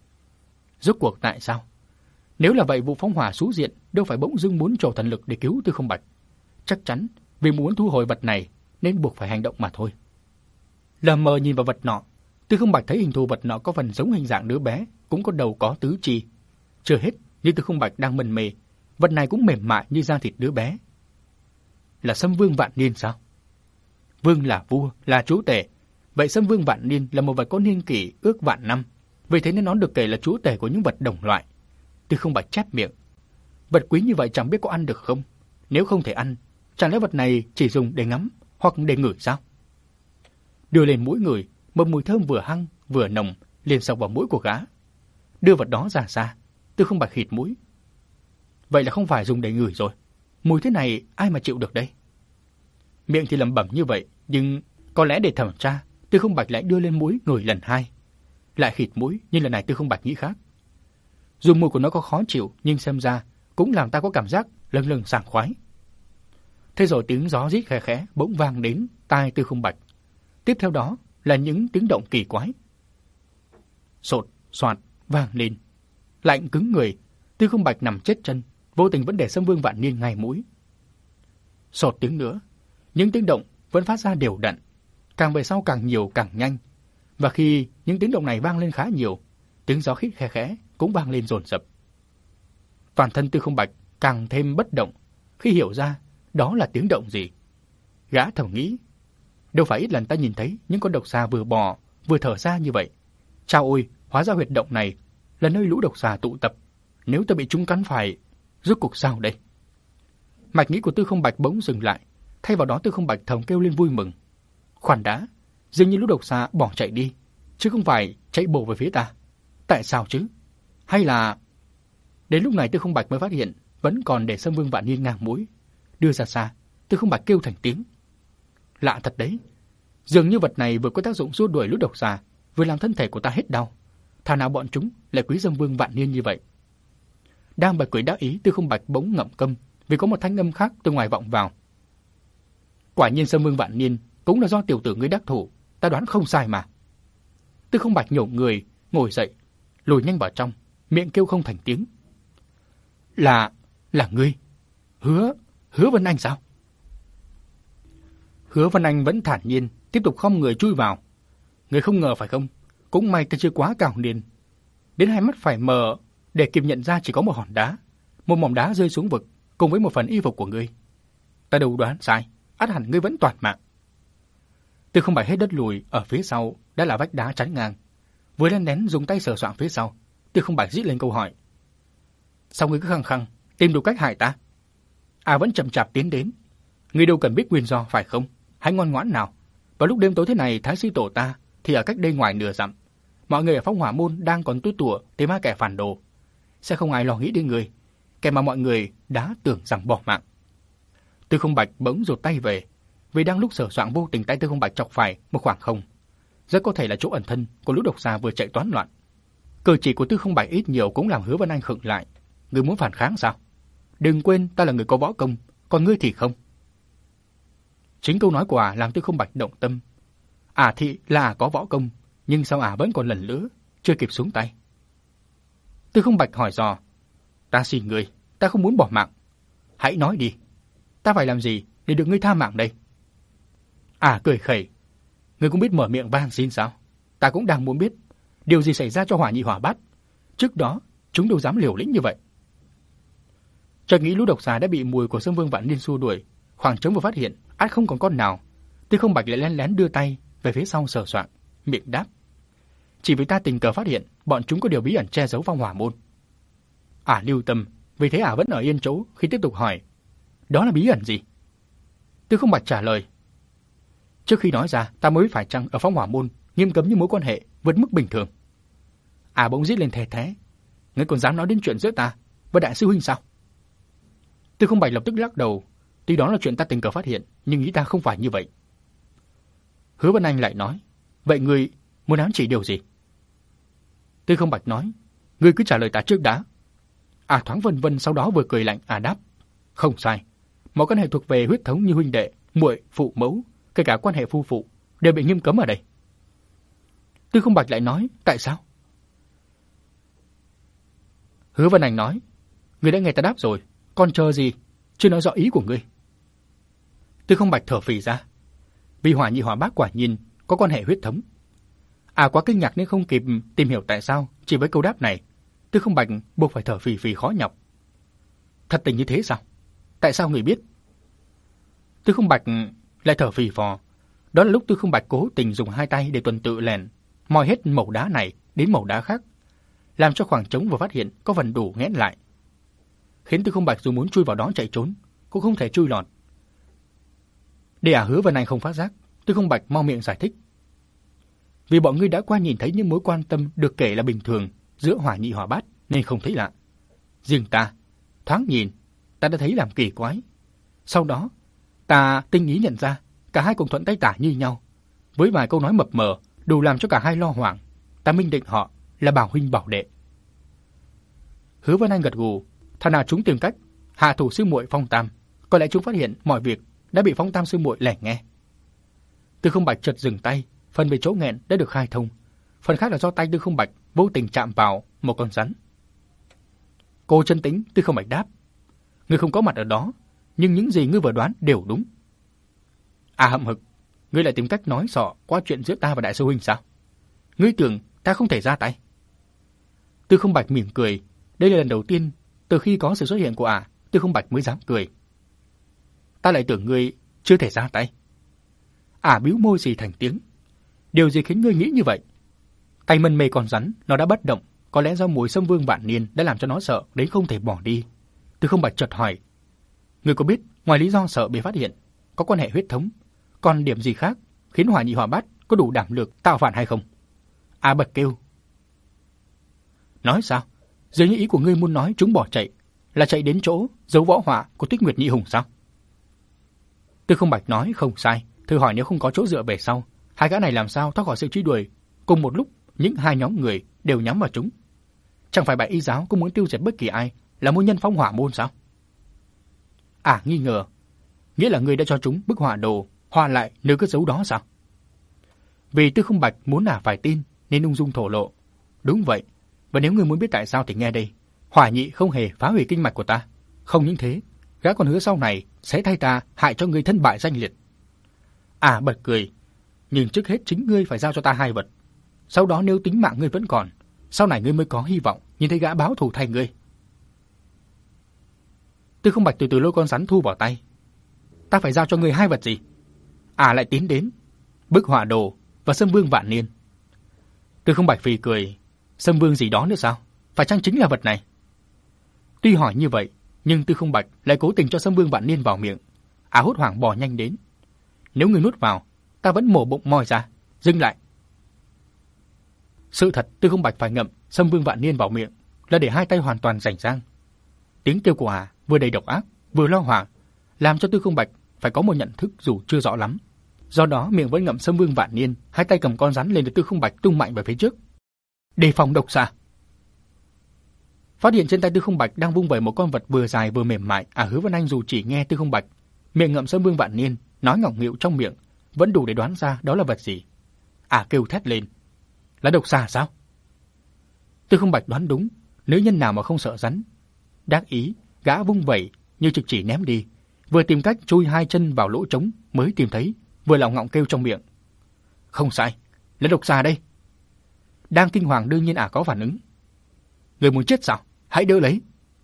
A: Rốt cuộc tại sao? Nếu là vậy, vụ Phong Hỏa Sú Diện đâu phải bỗng dưng muốn trổ thần lực để cứu Tư Không Bạch. Chắc chắn vì muốn thu hồi vật này nên buộc phải hành động mà thôi. Lờ mờ nhìn vào vật nọ, Tư Không Bạch thấy hình thù vật nọ có phần giống hình dạng đứa bé, cũng có đầu có tứ chi. Chưa hết, như Tư Không Bạch đang mân mê, vật này cũng mềm mại như da thịt đứa bé. Là Sâm Vương Vạn Niên sao? Vương là vua, là chúa tể. Vậy Sâm Vương Vạn Niên là một vật có niên kỷ ước vạn năm, vì thế nên nó được kể là chúa tể của những vật đồng loại. Tư Không Bạch chép miệng. Vật quý như vậy chẳng biết có ăn được không? Nếu không thể ăn, chẳng lẽ vật này chỉ dùng để ngắm hoặc để ngửi sao? Đưa lên mũi ngửi, một mùi thơm vừa hăng vừa nồng liền xộc vào mũi của gã. Đưa vật đó ra xa, Tư Không Bạch khịt mũi. Vậy là không phải dùng để ngửi rồi. Mùi thế này ai mà chịu được đây? Miệng thì lẩm bẩm như vậy, nhưng có lẽ để thẩm tra, Tư Không Bạch lại đưa lên mũi ngửi lần hai. Lại khịt mũi, nhưng lần này Tư Không Bạch nghĩ khác. Dù mùi của nó có khó chịu, nhưng xem ra cũng làm ta có cảm giác lâng lâng sảng khoái. Thế rồi tiếng gió rít khẽ khẽ bỗng vang đến tai Tư Không Bạch. Tiếp theo đó là những tiếng động kỳ quái. Sột, soạt, vang lên. Lạnh cứng người, Tư Không Bạch nằm chết chân, vô tình vẫn để Sâm Vương Vạn Niên ngay mũi. Sột tiếng nữa, những tiếng động vẫn phát ra đều đặn, càng về sau càng nhiều càng nhanh. Và khi những tiếng động này vang lên khá nhiều, tiếng gió khít khẽ khẽ cũng vang lên dồn dập. Toàn thân Tư Không Bạch càng thêm bất động khi hiểu ra đó là tiếng động gì. Gã thầm nghĩ, đâu phải ít lần ta nhìn thấy những con độc xà vừa bò vừa thở ra như vậy. Chao ôi, hóa ra huyệt động này là nơi lũ độc xà tụ tập. Nếu ta bị chúng cắn phải, rốt cuộc sao đây? Mạch nghĩ của Tư Không Bạch bỗng dừng lại, thay vào đó Tư Không Bạch thầm kêu lên vui mừng. Khoan đã, dường như lũ độc xà bỏ chạy đi, chứ không phải chạy bổ về phía ta. Tại sao chứ? Hay là... Đến lúc này Tư Không Bạch mới phát hiện vẫn còn để Sâm Vương Vạn Niên ngang mũi. Đưa ra xa, Tư Không Bạch kêu thành tiếng. Lạ thật đấy, dường như vật này vừa có tác dụng xua đuổi lũ độc xà, vừa làm thân thể của ta hết đau. Thà nào bọn chúng lại quý Sâm Vương Vạn Niên như vậy. Đang bật cười đắc ý, Tư Không Bạch bỗng ngậm câm vì có một thanh âm khác từ ngoài vọng vào. Quả nhiên Sâm Vương Vạn Niên cũng là do tiểu tử ngươi đắc thủ, ta đoán không sai mà. Tư Không Bạch nhổ người, ngồi dậy, lùi nhanh vào trong, miệng kêu không thành tiếng. Là ngươi? Hứa Vân Anh sao? Hứa Vân Anh vẫn thản nhiên, tiếp tục khom người chui vào. Ngươi không ngờ phải không? Cũng may ta chưa quá cào điên. Đến hai mắt phải mờ để kịp nhận ra chỉ có một hòn đá, một mỏm đá rơi xuống vực cùng với một phần y phục của ngươi. Ta đâu đoán sai, ắt hẳn ngươi vẫn toàn mạng. Tư Không Bạch hết đất lùi, ở phía sau đã là vách đá chắn ngang. Vừa len lén dùng tay sờ soạng phía sau, Tư Không Bạch rít lên câu hỏi. Sao ngươi cứ khăng khăng tìm đủ cách hại ta? Vẫn chậm chạp tiến đến. Ngươi đâu cần biết nguyên do phải không? Hãy ngoan ngoãn nào. Vào lúc đêm tối thế này, Thái sư tổ ta thì ở cách đây ngoài nửa dặm. Mọi người ở Phong Hỏa môn đang còn tu tủa tìm hai kẻ phản đồ. sẽ không ai lo nghĩ đến người, kẻ mà mọi người đã tưởng rằng bỏ mạng. Tư Không Bạch bỗng rụt tay về, vì đang lúc sờ soạng vô tình tay Tư Không Bạch chọc phải một khoảng không, rất có thể là chỗ ẩn thân của lũ độc xà vừa chạy toán loạn. Cử chỉ của Tư Không Bạch ít nhiều cũng làm Hứa Vân Anh khựng lại. Ngươi muốn phản kháng sao? Đừng quên ta là người có võ công, còn ngươi thì không. Chính câu nói của làm Tư Không Bạch động tâm. Thì là có võ công, nhưng sao vẫn còn lần nữa chưa kịp xuống tay. Tư Không Bạch hỏi dò, ta xin ngươi, ta không muốn bỏ mạng. Hãy nói đi, ta phải làm gì để được ngươi tha mạng đây? Cười khẩy, ngươi cũng biết mở miệng van xin sao? Ta cũng đang muốn biết điều gì xảy ra cho Hỏa Nhị Hỏa Bát. Trước đó chúng đâu dám liều lĩnh như vậy. Chợt nghĩ lũ độc xà đã bị mùi của Sâm Vương Vạn Niên xua đuổi, khoảng trống vừa phát hiện, ắt không còn con nào. Tư Không Bạch lại lén lén đưa tay về phía sau sờ soạng, miệng đáp: chỉ vì ta tình cờ phát hiện bọn chúng có điều bí ẩn che giấu Phong Hỏa Môn. Lưu tâm, vì thế vẫn ở yên chỗ khi tiếp tục hỏi: đó là bí ẩn gì? Tư Không Bạch trả lời: trước khi nói ra, ta mới phải chăng ở Phong Hỏa Môn nghiêm cấm những mối quan hệ vượt mức bình thường. Bỗng rít lên thè thé: ngươi còn dám nói đến chuyện giữa ta và đại sư huynh sao? Tư Không Bạch lập tức lắc đầu: tuy đó là chuyện ta tình cờ phát hiện, nhưng ý ta không phải như vậy. Hứa Vân Anh lại nói: vậy ngươi muốn ám chỉ điều gì? Tư Không Bạch nói: ngươi cứ trả lời ta trước đã. Thoáng vân vân, sau đó vừa cười lạnh đáp: không sai, mọi quan hệ thuộc về huyết thống như huynh đệ, muội, phụ mẫu, kể cả quan hệ phu phụ đều bị nghiêm cấm ở đây. Tư Không Bạch lại nói: tại sao? Hứa Vân Anh nói: ngươi đã nghe ta đáp rồi, còn chờ gì, chưa nói rõ ý của ngươi. Tư Không Bạch thở phì ra, vì Hỏa Nhị Hỏa Bát quả nhiên có quan hệ huyết thống. Quá kinh ngạc nên không kịp tìm hiểu tại sao, chỉ với câu đáp này, Tư Không Bạch buộc phải thở phì phì khó nhọc. Thật tình như thế sao? Tại sao người biết? Tư Không Bạch lại thở phì phò. Đó là lúc Tư Không Bạch cố tình dùng hai tay để tuần tự lèn moi hết mẩu đá này đến mẩu đá khác, làm cho khoảng trống vừa phát hiện có phần đủ nghẽn lại, khiến Tư Không Bạch dù muốn chui vào đó chạy trốn cũng không thể chui lọt. Để Hứa Vân Anh không phát giác, Tư Không Bạch mau miệng giải thích: vì bọn ngươi đã qua nhìn thấy những mối quan tâm được kể là bình thường giữa Hỏa Nhị Hỏa Bát nên không thấy lạ. Riêng ta, thoáng nhìn, ta đã thấy làm kỳ quái. Sau đó, ta tinh ý nhận ra cả hai cùng thuận tay tả như nhau, với vài câu nói mập mờ đủ làm cho cả hai lo hoảng. Ta minh định họ là bảo huynh bảo đệ. Hứa Vân Anh gật gù, thà nào chúng tìm cách hạ thủ sư muội Phong Tam, có lẽ chúng phát hiện mọi việc đã bị Phong Tam sư muội lẻn nghe. Tư Không Bạch chợt dừng tay, phần về chỗ nghẹn đã được khai thông, phần khác là do tay Tư Không Bạch vô tình chạm vào một con rắn. Cô chân tĩnh, Tư Không Bạch đáp: ngươi không có mặt ở đó, nhưng những gì ngươi vừa đoán đều đúng. Hậm hực, ngươi lại tìm cách nói xọ qua chuyện giữa ta và đại sư huynh sao? Ngươi tưởng ta không thể ra tay? Tư Không Bạch mỉm cười, đây là lần đầu tiên từ khi có sự xuất hiện của Tư Không Bạch mới dám cười. Ta lại tưởng ngươi chưa thể ra tay. Bĩu môi xì thành tiếng. Điều gì khiến ngươi nghĩ như vậy? Tay mân mê con rắn, nó đã bất động, có lẽ do mùi Sâm Vương Vạn Niên đã làm cho nó sợ đến không thể bỏ đi. Tư Không Bạch chợt hỏi: ngươi có biết ngoài lý do sợ bị phát hiện, có quan hệ huyết thống, còn điểm gì khác khiến Hỏa Nhị Hỏa Bát có đủ đảm lực tạo phản hay không? Bật kêu: nói sao? Dường như ý của ngươi muốn nói chúng bỏ chạy là chạy đến chỗ giấu võ họa của Tuyết Nguyệt Nhị Hùng sao? Tư Không Bạch nói: không sai. Thử hỏi nếu không có chỗ dựa về sau, hai gã này làm sao thoát khỏi sự truy đuổi? Cùng một lúc, những hai nhóm người đều nhắm vào chúng. Chẳng phải Bạch Y giáo cũng muốn tiêu diệt bất kỳ ai là môn nhân Phong Hỏa Môn sao? Nghi ngờ, nghĩa là ngươi đã cho chúng bức họa đồ hòa lại nơi cất giấu đó sao? Vì Tư Không Bạch muốn phải tin nên ung dung thổ lộ: đúng vậy, và nếu ngươi muốn biết tại sao thì nghe đây. Hỏa Nhị không hề phá hủy kinh mạch của ta, không những thế, gã còn hứa sau này sẽ thay ta hại cho ngươi thân bại danh liệt. Bật cười: nhưng trước hết chính ngươi phải giao cho ta hai vật. Sau đó nếu tính mạng ngươi vẫn còn, sau này ngươi mới có hy vọng nhìn thấy gã báo thù thay ngươi. Tư Không Bạch từ từ lôi con rắn thu vào tay. Ta phải giao cho ngươi hai vật gì? Lại tiến đến: bức họa đồ và Sâm Vương Vạn Niên. Tư Không Bạch phì cười: Sâm Vương gì đó nữa sao? Phải chăng chính là vật này? Tuy hỏi như vậy, nhưng Tư Không Bạch lại cố tình cho Sâm Vương Vạn Niên vào miệng. Hốt hoảng bò nhanh đến: nếu ngươi nuốt vào, ta vẫn mổ bụng moi ra. Dừng lại. Sự thật Tư Không Bạch phải ngậm Sâm Vương Vạn Niên vào miệng, là để hai tay hoàn toàn rảnh rang. Tiếng kêu của ả vừa đầy độc ác, vừa lo hoảng, làm cho Tư Không Bạch phải có một nhận thức dù chưa rõ lắm. Do đó miệng vẫn ngậm Sâm Vương Vạn Niên, hai tay cầm con rắn lên để Tư Không Bạch tung mạnh về phía trước. Đề phòng độc xà. Phát hiện trên tay Tư Không Bạch đang vung vẩy một con vật vừa dài vừa mềm mại, Hứa Vân Anh dù chỉ nghe Tư Không Bạch miệng ngậm Sâm Vương Vạn Niên nói ngọng nghịu trong miệng, vẫn đủ để đoán ra đó là vật gì. Kêu thét lên, là độc xà sao? Tư Không Bạch đoán đúng, nữ nhân nào mà không sợ rắn. Đắc ý, gã vung vẩy như trực chỉ ném đi, vừa tìm cách chui hai chân vào lỗ trống mới tìm thấy, vừa lỏng ngọng kêu trong miệng. Không sai, là độc xà đây. Đang kinh hoàng đương nhiên có phản ứng. Người muốn chết sao? Hãy đỡ lấy.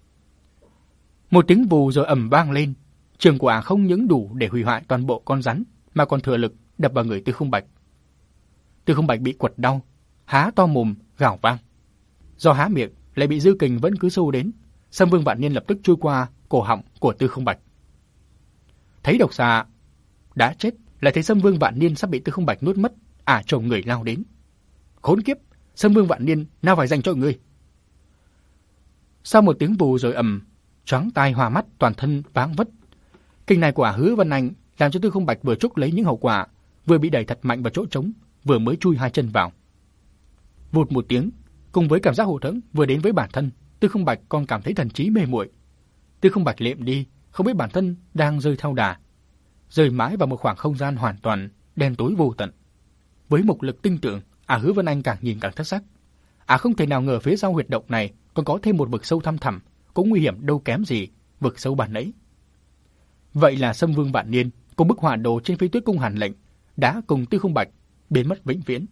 A: Một tiếng vù rồi ầm vang lên, trường của không những đủ để hủy hoại toàn bộ con rắn, mà còn thừa lực đập vào người Tư Không Bạch. Tư Không Bạch bị quật đau, há to mồm gào vang. Do há miệng lại bị dư kình vẫn cứ sâu đến, Sâm Vương Vạn Niên lập tức chui qua cổ họng của Tư Không Bạch. Thấy độc xà đã chết, lại thấy Sâm Vương Vạn Niên sắp bị Tư Không Bạch nuốt mất, chồng người lao đến. Khốn kiếp, Sâm Vương Vạn Niên nào phải dành cho ngươi. Sau một tiếng vù rồi ầm, choáng tai hoa mắt, toàn thân váng vất. Kinh này của Hứa Vân Anh làm cho Tư Không Bạch vừa trút lấy những hậu quả, vừa bị đẩy thật mạnh vào chỗ trống, vừa mới chui hai chân vào. Vụt một tiếng, cùng với cảm giác hụt hẫng vừa đến với bản thân, Tư Không Bạch còn cảm thấy thần trí mê muội. Tư Không Bạch lệm đi, không biết bản thân đang rơi theo đà, rơi mãi vào một khoảng không gian hoàn toàn đen tối vô tận. Với mục lực tinh tưởng, Hứa Vân Anh càng nhìn càng thất sắc. Không thể nào ngờ phía sau huyệt động này còn có thêm một vực sâu thăm thẳm, cũng nguy hiểm đâu kém gì vực sâu ban nãy. Vậy là Sâm Vương Vạn Niên cùng bức hỏa đồ trên phía Tuyết Cung Hàn Lệnh đã cùng Tư Không Bạch biến mất vĩnh viễn.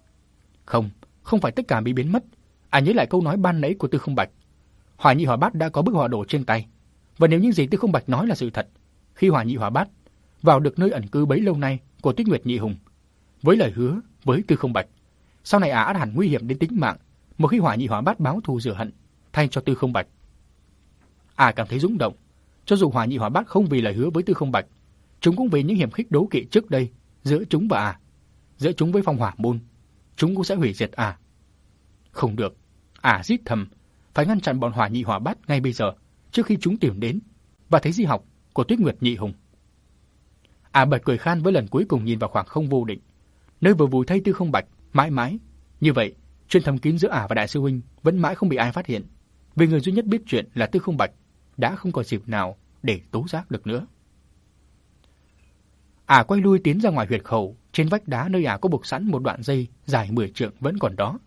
A: Không phải tất cả bị biến mất. Nhớ lại câu nói ban nãy của Tư Không Bạch. Hỏa Nhị Hỏa Bát đã có bức hỏa đồ trên tay, và nếu những gì Tư Không Bạch nói là sự thật, khi Hỏa Nhị Hỏa Bát vào được nơi ẩn cư bấy lâu nay của Tuyết Nguyệt Nhị Hùng, với lời hứa với Tư Không Bạch, sau này ắt hẳn nguy hiểm đến tính mạng. Một khi Hỏa Nhị Hỏa Bát báo thù rửa hận thay cho Tư Không Bạch, cảm thấy rung động. Cho dù Hỏa Nhị Hỏa Bát không vì lời hứa với Tư Không Bạch, chúng cũng vì những hiểm khích đố kỵ trước đây giữa chúng và giữa chúng với Phong Hỏa Môn, chúng cũng sẽ hủy diệt Không được, rít thầm, phải ngăn chặn bọn Hỏa Nhị Hỏa Bát ngay bây giờ, trước khi chúng tìm đến và thấy di học của Tuyết Nguyệt Nhị Hùng. Bật cười khan với lần cuối cùng nhìn vào khoảng không vô định, nơi vừa vùi thay Tư Không Bạch mãi mãi. Như vậy, chuyện thầm kín giữa và đại sư huynh vẫn mãi không bị ai phát hiện, vì người duy nhất biết chuyện là Tư Không Bạch đã không còn dịp nào để tố giác được nữa. Quay lui tiến ra ngoài huyệt khẩu, trên vách đá nơi có buộc sẵn một đoạn dây dài 10 trượng vẫn còn đó.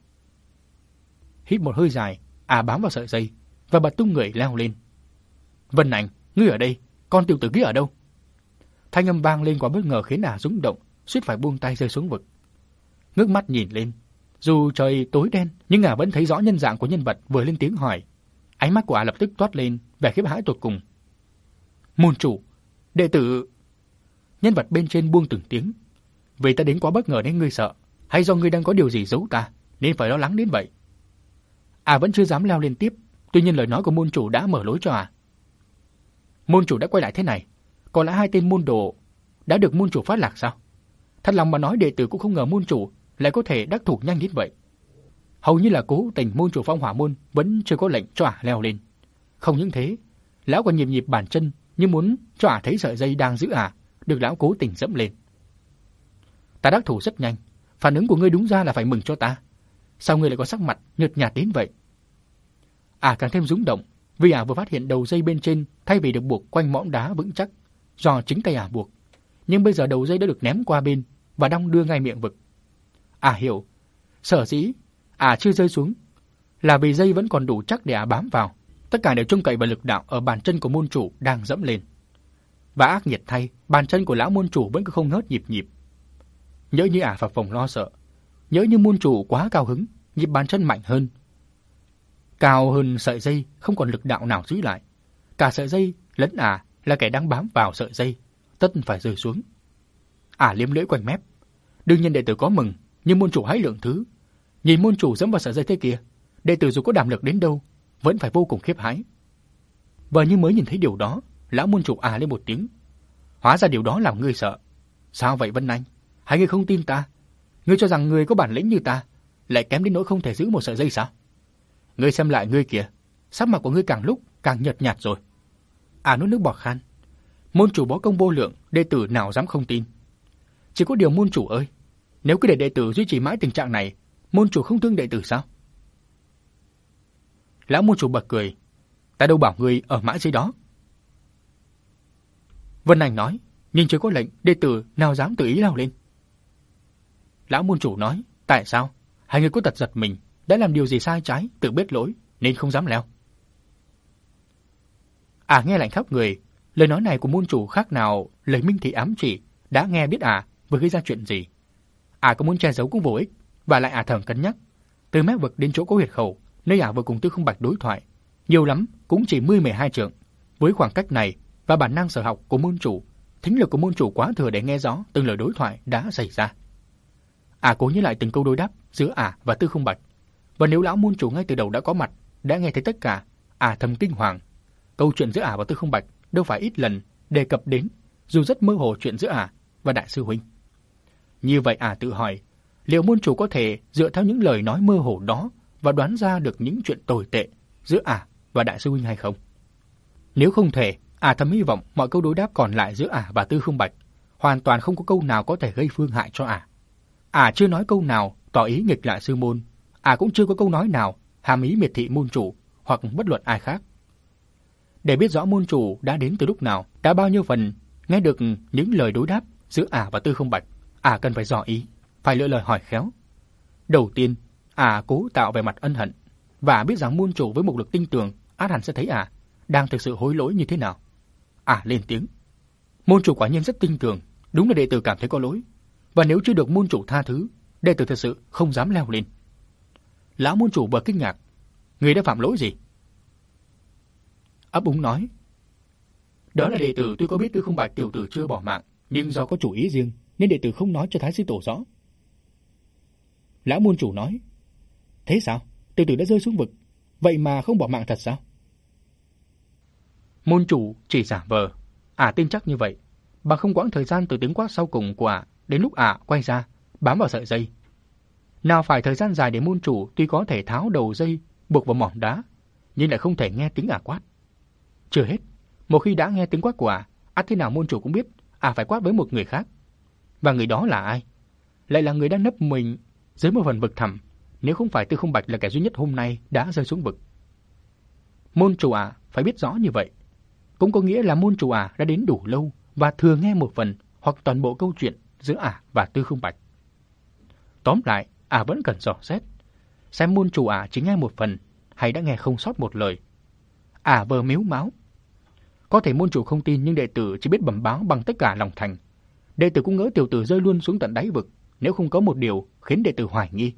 A: Hít một hơi dài, bám vào sợi dây và bật tung người leo lên. Vân Anh, ngươi ở đây, con tiểu tử kia ở đâu? Thanh âm vang lên quá bất ngờ khiến rung động, suýt phải buông tay rơi xuống vực. Ngước mắt nhìn lên, dù trời tối đen nhưng vẫn thấy rõ nhân dạng của nhân vật vừa lên tiếng hỏi. Ánh mắt của lập tức toát lên vẻ khiếp hãi tột cùng. Môn chủ, đệ tử. Nhân vật bên trên buông từng tiếng. Vì ta đến quá bất ngờ nên ngươi sợ, hay do ngươi đang có điều gì giấu ta nên phải lo lắng đến vậy? Vẫn chưa dám leo lên tiếp, tuy nhiên lời nói của môn chủ đã mở lối cho Môn chủ đã quay lại thế này, còn lại hai tên môn đồ đã được môn chủ phát lạc sao? Thật lòng mà nói, đệ tử cũng không ngờ môn chủ lại có thể đắc thủ nhanh đến vậy. Hầu như là cố tình môn chủ Phong Hỏa Môn vẫn chưa có lệnh cho leo lên. Không những thế, lão còn nhịp nhịp bàn chân như muốn cho thấy sợi dây đang giữ được lão cố tình dẫm lên. Ta đắc thủ rất nhanh, phản ứng của ngươi đúng ra là phải mừng cho ta. Sao ngươi lại có sắc mặt nhợt nhạt đến vậy? Càng thêm rúng động, vì vừa phát hiện đầu dây bên trên thay vì được buộc quanh mỏm đá vững chắc do chính tay buộc, nhưng bây giờ đầu dây đã được ném qua bên và đong đưa ngay miệng vực. Hiểu, sở dĩ chưa rơi xuống là vì dây vẫn còn đủ chắc để bám vào. Tất cả đều trông cậy vào lực đạo ở bàn chân của môn chủ đang dẫm lên. Và ác nghiệt thay, bàn chân của lão môn chủ vẫn cứ không ngớt nhịp nhịp. Nhỡ như phập phồng lo sợ, nhỡ như môn chủ quá cao hứng, nhịp bàn chân mạnh hơn, cao hơn sợi dây, không còn lực đạo nào giữ lại. Cả sợi dây lẫn là kẻ đang bám vào sợi dây, tất phải rơi xuống. Liếm lưỡi quanh mép. Đương nhiên đệ tử có mừng, nhưng môn chủ hãy lượng thứ. Nhìn môn chủ dẫm vào sợi dây thế kia, đệ tử dù có đảm lực đến đâu vẫn phải vô cùng khiếp hãi. Và như mới nhìn thấy điều đó, lão môn chủ lên một tiếng. Hóa ra điều đó làm ngươi sợ. Sao vậy Vân Anh? Hay ngươi không tin ta? Ngươi cho rằng ngươi có bản lĩnh như ta lại kém đến nỗi không thể giữ một sợi dây sao? Ngươi xem lại ngươi kìa, sắc mặt của ngươi càng lúc càng nhợt nhạt rồi. Nuốt nước bọt khan. Môn chủ bó công vô lượng, đệ tử nào dám không tin. Chỉ có điều môn chủ ơi, nếu cứ để đệ tử duy trì mãi tình trạng này, môn chủ không thương đệ tử sao? Lão môn chủ bật cười, ta đâu bảo ngươi ở mãi dưới đó. Vân Anh nói, nhưng chưa có lệnh, đệ tử nào dám tự ý lao lên. Lão môn chủ nói, tại sao? Hai người có tật giật mình, đã làm điều gì sai trái, tự biết lỗi, nên không dám leo. Nghe lạnh khắp người, lời nói này của môn chủ khác nào lời minh thị ám chỉ, đã nghe biết vừa gây ra chuyện gì. Có muốn che giấu cũng vô ích, và lại thầm cân nhắc. Từ mép vực đến chỗ có huyệt khẩu, nơi vừa cùng Tư Không Bạch đối thoại, nhiều lắm cũng chỉ 10-12 trượng. Với khoảng cách này và bản năng sở học của môn chủ, thính lực của môn chủ quá thừa để nghe rõ từng lời đối thoại đã xảy ra. Cố nhớ lại từng câu đối đáp giữa và Tư Không Bạch, và nếu lão môn chủ ngay từ đầu đã có mặt, đã nghe thấy tất cả, thầm kinh hoàng. Câu chuyện giữa và Tư Không Bạch đâu phải ít lần đề cập đến, dù rất mơ hồ chuyện giữa và đại sư huynh. Như vậy tự hỏi, liệu môn chủ có thể dựa theo những lời nói mơ hồ đó và đoán ra được những chuyện tồi tệ giữa và đại sư huynh hay không? Nếu không thể, thầm hy vọng mọi câu đối đáp còn lại giữa và Tư Không Bạch hoàn toàn không có câu nào có thể gây phương hại cho chưa nói câu nào tỏ ý nghịch lại sư môn, cũng chưa có câu nói nào hàm ý miệt thị môn chủ hoặc bất luận ai khác. Để biết rõ môn chủ đã đến từ lúc nào, đã bao nhiêu phần nghe được những lời đối đáp giữa và Tư Không Bạch, cần phải dò ý, phải lựa lời hỏi khéo. Đầu tiên, cố tạo vẻ mặt ân hận, và biết rằng môn chủ với mục lực tinh tường, hẳn sẽ thấy đang thực sự hối lỗi như thế nào. Lên tiếng. Môn chủ quả nhiên rất tinh tường, đúng là đệ tử cảm thấy có lỗi, và nếu chưa được môn chủ tha thứ, đệ tử thật sự không dám leo lên. Lão môn chủ vừa kinh ngạc, người đã phạm lỗi gì? Ấp úng nói, đó là đệ tử tuy có biết Tư Không Bạch tiểu tử chưa bỏ mạng, nhưng do có chủ ý riêng nên đệ tử không nói cho Thái sư tổ rõ. Lão môn chủ nói, thế sao? Tiểu tử đã rơi xuống vực, vậy mà không bỏ mạng thật sao? Môn chủ chỉ giả vờ, tin chắc như vậy, bằng không quãng thời gian từ tiếng quát sau cùng của đến lúc quay ra bám vào sợi dây. Nào phải thời gian dài để môn chủ tuy có thể tháo đầu dây buộc vào mỏm đá, nhưng lại không thể nghe tiếng quát. Chưa hết, một khi đã nghe tiếng quát của thế nào môn chủ cũng biết phải quát với một người khác. Và người đó là ai? Lại là người đang nấp mình dưới một phần vực thẳm, nếu không phải Tư Không Bạch là kẻ duy nhất hôm nay đã rơi xuống vực. Môn chủ phải biết rõ như vậy, cũng có nghĩa là môn chủ đã đến đủ lâu và thừa nghe một phần hoặc toàn bộ câu chuyện giữa và Tư Không Bạch. Tóm lại, vẫn cần dò xét, xem môn chủ chỉ nghe một phần hay đã nghe không sót một lời. Vờ mếu máo. Có thể môn chủ không tin, nhưng đệ tử chỉ biết bẩm báo bằng tất cả lòng thành. Đệ tử cũng ngỡ tiểu tử rơi luôn xuống tận đáy vực, nếu không có một điều khiến đệ tử hoài nghi.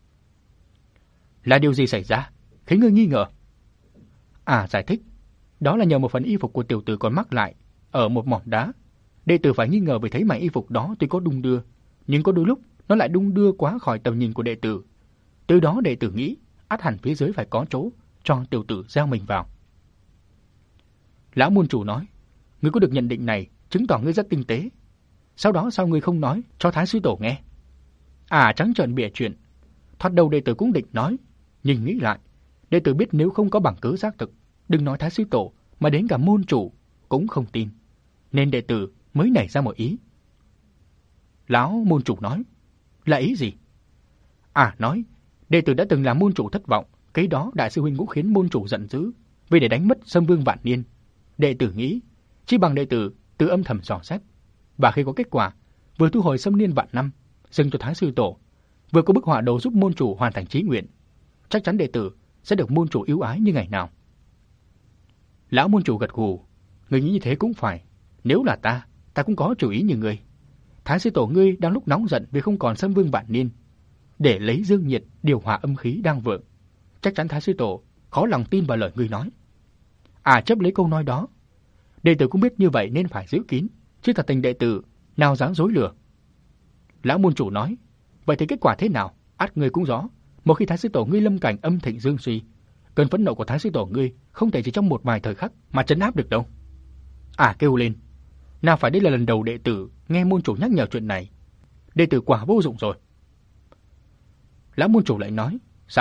A: Là điều gì xảy ra khiến ngươi nghi ngờ? Giải thích, đó là nhờ một phần y phục của tiểu tử còn mắc lại ở một mỏm đá. Đệ tử phải nghi ngờ vì thấy mảnh y phục đó tuy có đung đưa, nhưng có đôi lúc nó lại đung đưa quá khỏi tầm nhìn của đệ tử. Từ đó đệ tử nghĩ hẳn phía dưới phải có chỗ cho tiểu tử gieo mình vào. Lão môn chủ nói, ngươi có được nhận định này chứng tỏ ngươi rất tinh tế. Sau đó sao ngươi không nói cho Thái sư tổ nghe? Trắng trợn bịa chuyện. Thoạt đầu đệ tử cũng định nói, nhưng nghĩ lại, đệ tử biết nếu không có bằng cớ xác thực, đừng nói Thái sư tổ mà đến cả môn chủ cũng không tin, nên đệ tử mới nảy ra một ý. Lão môn chủ nói, là ý gì? Nói, đệ tử đã từng làm môn chủ thất vọng, cái đó đại sư huynh cũng khiến môn chủ giận dữ, vì để đánh mất Sâm Vương Vạn Niên. Đệ tử nghĩ, chỉ bằng đệ tử tự âm thầm dò xét, và khi có kết quả, vừa thu hồi Sâm Niên Vạn Năm, dâng cho Thái sư tổ, vừa có bức họa đồ giúp môn chủ hoàn thành chí nguyện, chắc chắn đệ tử sẽ được môn chủ yêu ái như ngày nào. Lão môn chủ gật gù, người nghĩ như thế cũng phải, nếu là ta cũng có chủ ý như người. Thái sư tổ ngươi đang lúc nóng giận vì không còn Sâm Vương Vạn Niên, để lấy dương nhiệt điều hòa âm khí đang vượng, chắc chắn Thái sư tổ khó lòng tin vào lời ngươi nói. Chấp lấy câu nói đó, đệ tử cũng biết như vậy nên phải giữ kín, chứ thật tình đệ tử nào dám dối lừa. Lão môn chủ nói, vậy thì kết quả thế nào? Ngươi cũng rõ, một khi Thái sư tổ ngươi lâm cảnh âm thịnh dương suy, cơn phẫn nộ của Thái sư tổ ngươi không thể chỉ trong một vài thời khắc mà trấn áp được đâu. Kêu lên, nào phải đây là lần đầu đệ tử nghe môn chủ nhắc nhở chuyện này, đệ tử quả vô dụng rồi. Lão môn chủ lại nói, sao?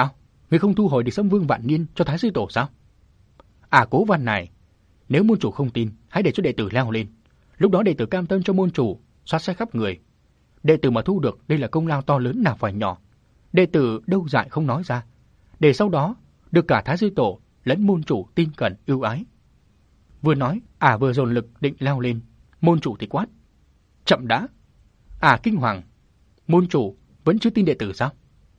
A: Ngươi không thu hồi được Sâm Vương Vạn Niên cho Thái sư tổ sao? Cố văn này, nếu môn chủ không tin, hãy để cho đệ tử leo lên. Lúc đó đệ tử cam tâm cho môn chủ soát xét khắp người. Đệ tử mà thu được đây là công lao to lớn nào phải nhỏ. Đệ tử đâu dại không nói ra, để sau đó được cả Thái sư tổ lẫn môn chủ tin cẩn ưu ái. Vừa nói, vừa dồn lực định leo lên, môn chủ thì quát: chậm đã! Kinh hoàng, môn chủ vẫn chưa tin đệ tử sao?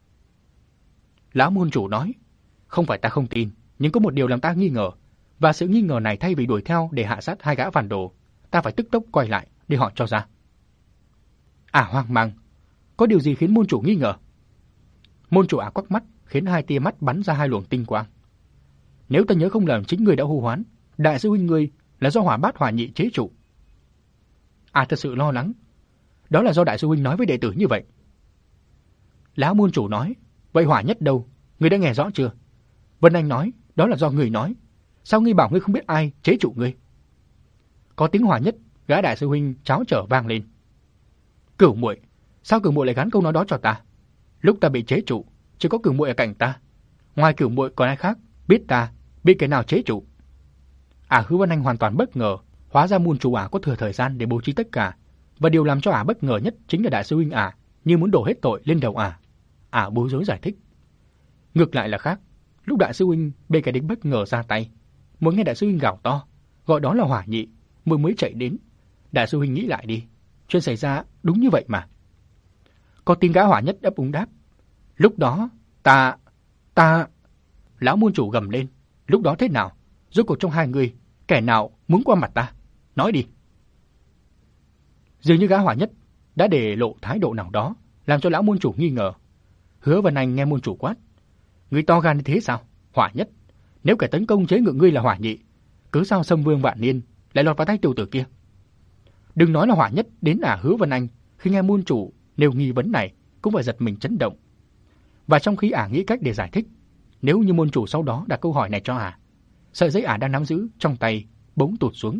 A: Lão môn chủ nói: không phải ta không tin, nhưng có một điều làm ta nghi ngờ, và sự nghi ngờ này thay vì đuổi theo để hạ sát hai gã phản đồ, ta phải tức tốc quay lại để hỏi cho ra. Hoang mang, có điều gì khiến môn chủ nghi ngờ? Môn chủ quắc mắt, khiến hai tia mắt bắn ra hai luồng tinh quang. Nếu ta nhớ không lầm, chính người đã hô hoán đại sư huynh ngươi là do Hỏa Bát Hỏa Nhị chế trụ. Thật sự lo lắng. Đó là do đại sư huynh nói với đệ tử như vậy. Lão môn chủ nói: vậy Hỏa Nhất đâu? Ngươi đã nghe rõ chưa? Vân Anh nói đó là do ngươi nói. Sao ngươi bảo ngươi không biết ai chế trụ ngươi? Có tiếng Hỏa Nhất, gã đại sư huynh cháo trở vang lên. Cửu muội, sao Cửu muội lại gắn câu nói đó cho ta? Lúc ta bị chế trụ, chỉ có Cửu muội ở cạnh ta. Ngoài Cửu muội còn ai khác biết ta bị cái nào chế trụ? Hứa Vân Anh hoàn toàn bất ngờ, hóa ra môn chủ có thừa thời gian để bố trí tất cả, và điều làm cho bất ngờ nhất chính là đại sư huynh như muốn đổ hết tội lên đầu bối rối giải thích. Ngược lại là khác, lúc đại sư huynh bị kẻ địch bất ngờ ra tay, mới nghe đại sư huynh gào to, gọi đó là Hỏa Nhị, mới chạy đến. Đại sư huynh nghĩ lại đi, chuyện xảy ra đúng như vậy mà. Có tiếng gã Hỏa Nhất ấp úng đáp: lúc đó ta... Lão môn chủ gầm lên: lúc đó thế nào? Rốt cuộc trong hai người, kẻ nào muốn qua mặt ta? Nói đi. Dường như gã Hỏa Nhất đã để lộ thái độ nào đó, làm cho lão môn chủ nghi ngờ. Hứa Vân Anh nghe môn chủ quát: ngươi to gan như thế sao? Hỏa Nhất, nếu kẻ tấn công chế ngự ngươi là Hỏa Nhị, cứ sao Sâm Vương Vạn Niên lại lọt vào tay tiểu tử kia? Đừng nói là Hỏa Nhất đến Hứa Vân Anh, khi nghe môn chủ nêu nghi vấn này cũng phải giật mình chấn động. Và trong khi nghĩ cách để giải thích, nếu như môn chủ sau đó đặt câu hỏi này cho sợi dây đang nắm giữ trong tay bỗng tụt xuống.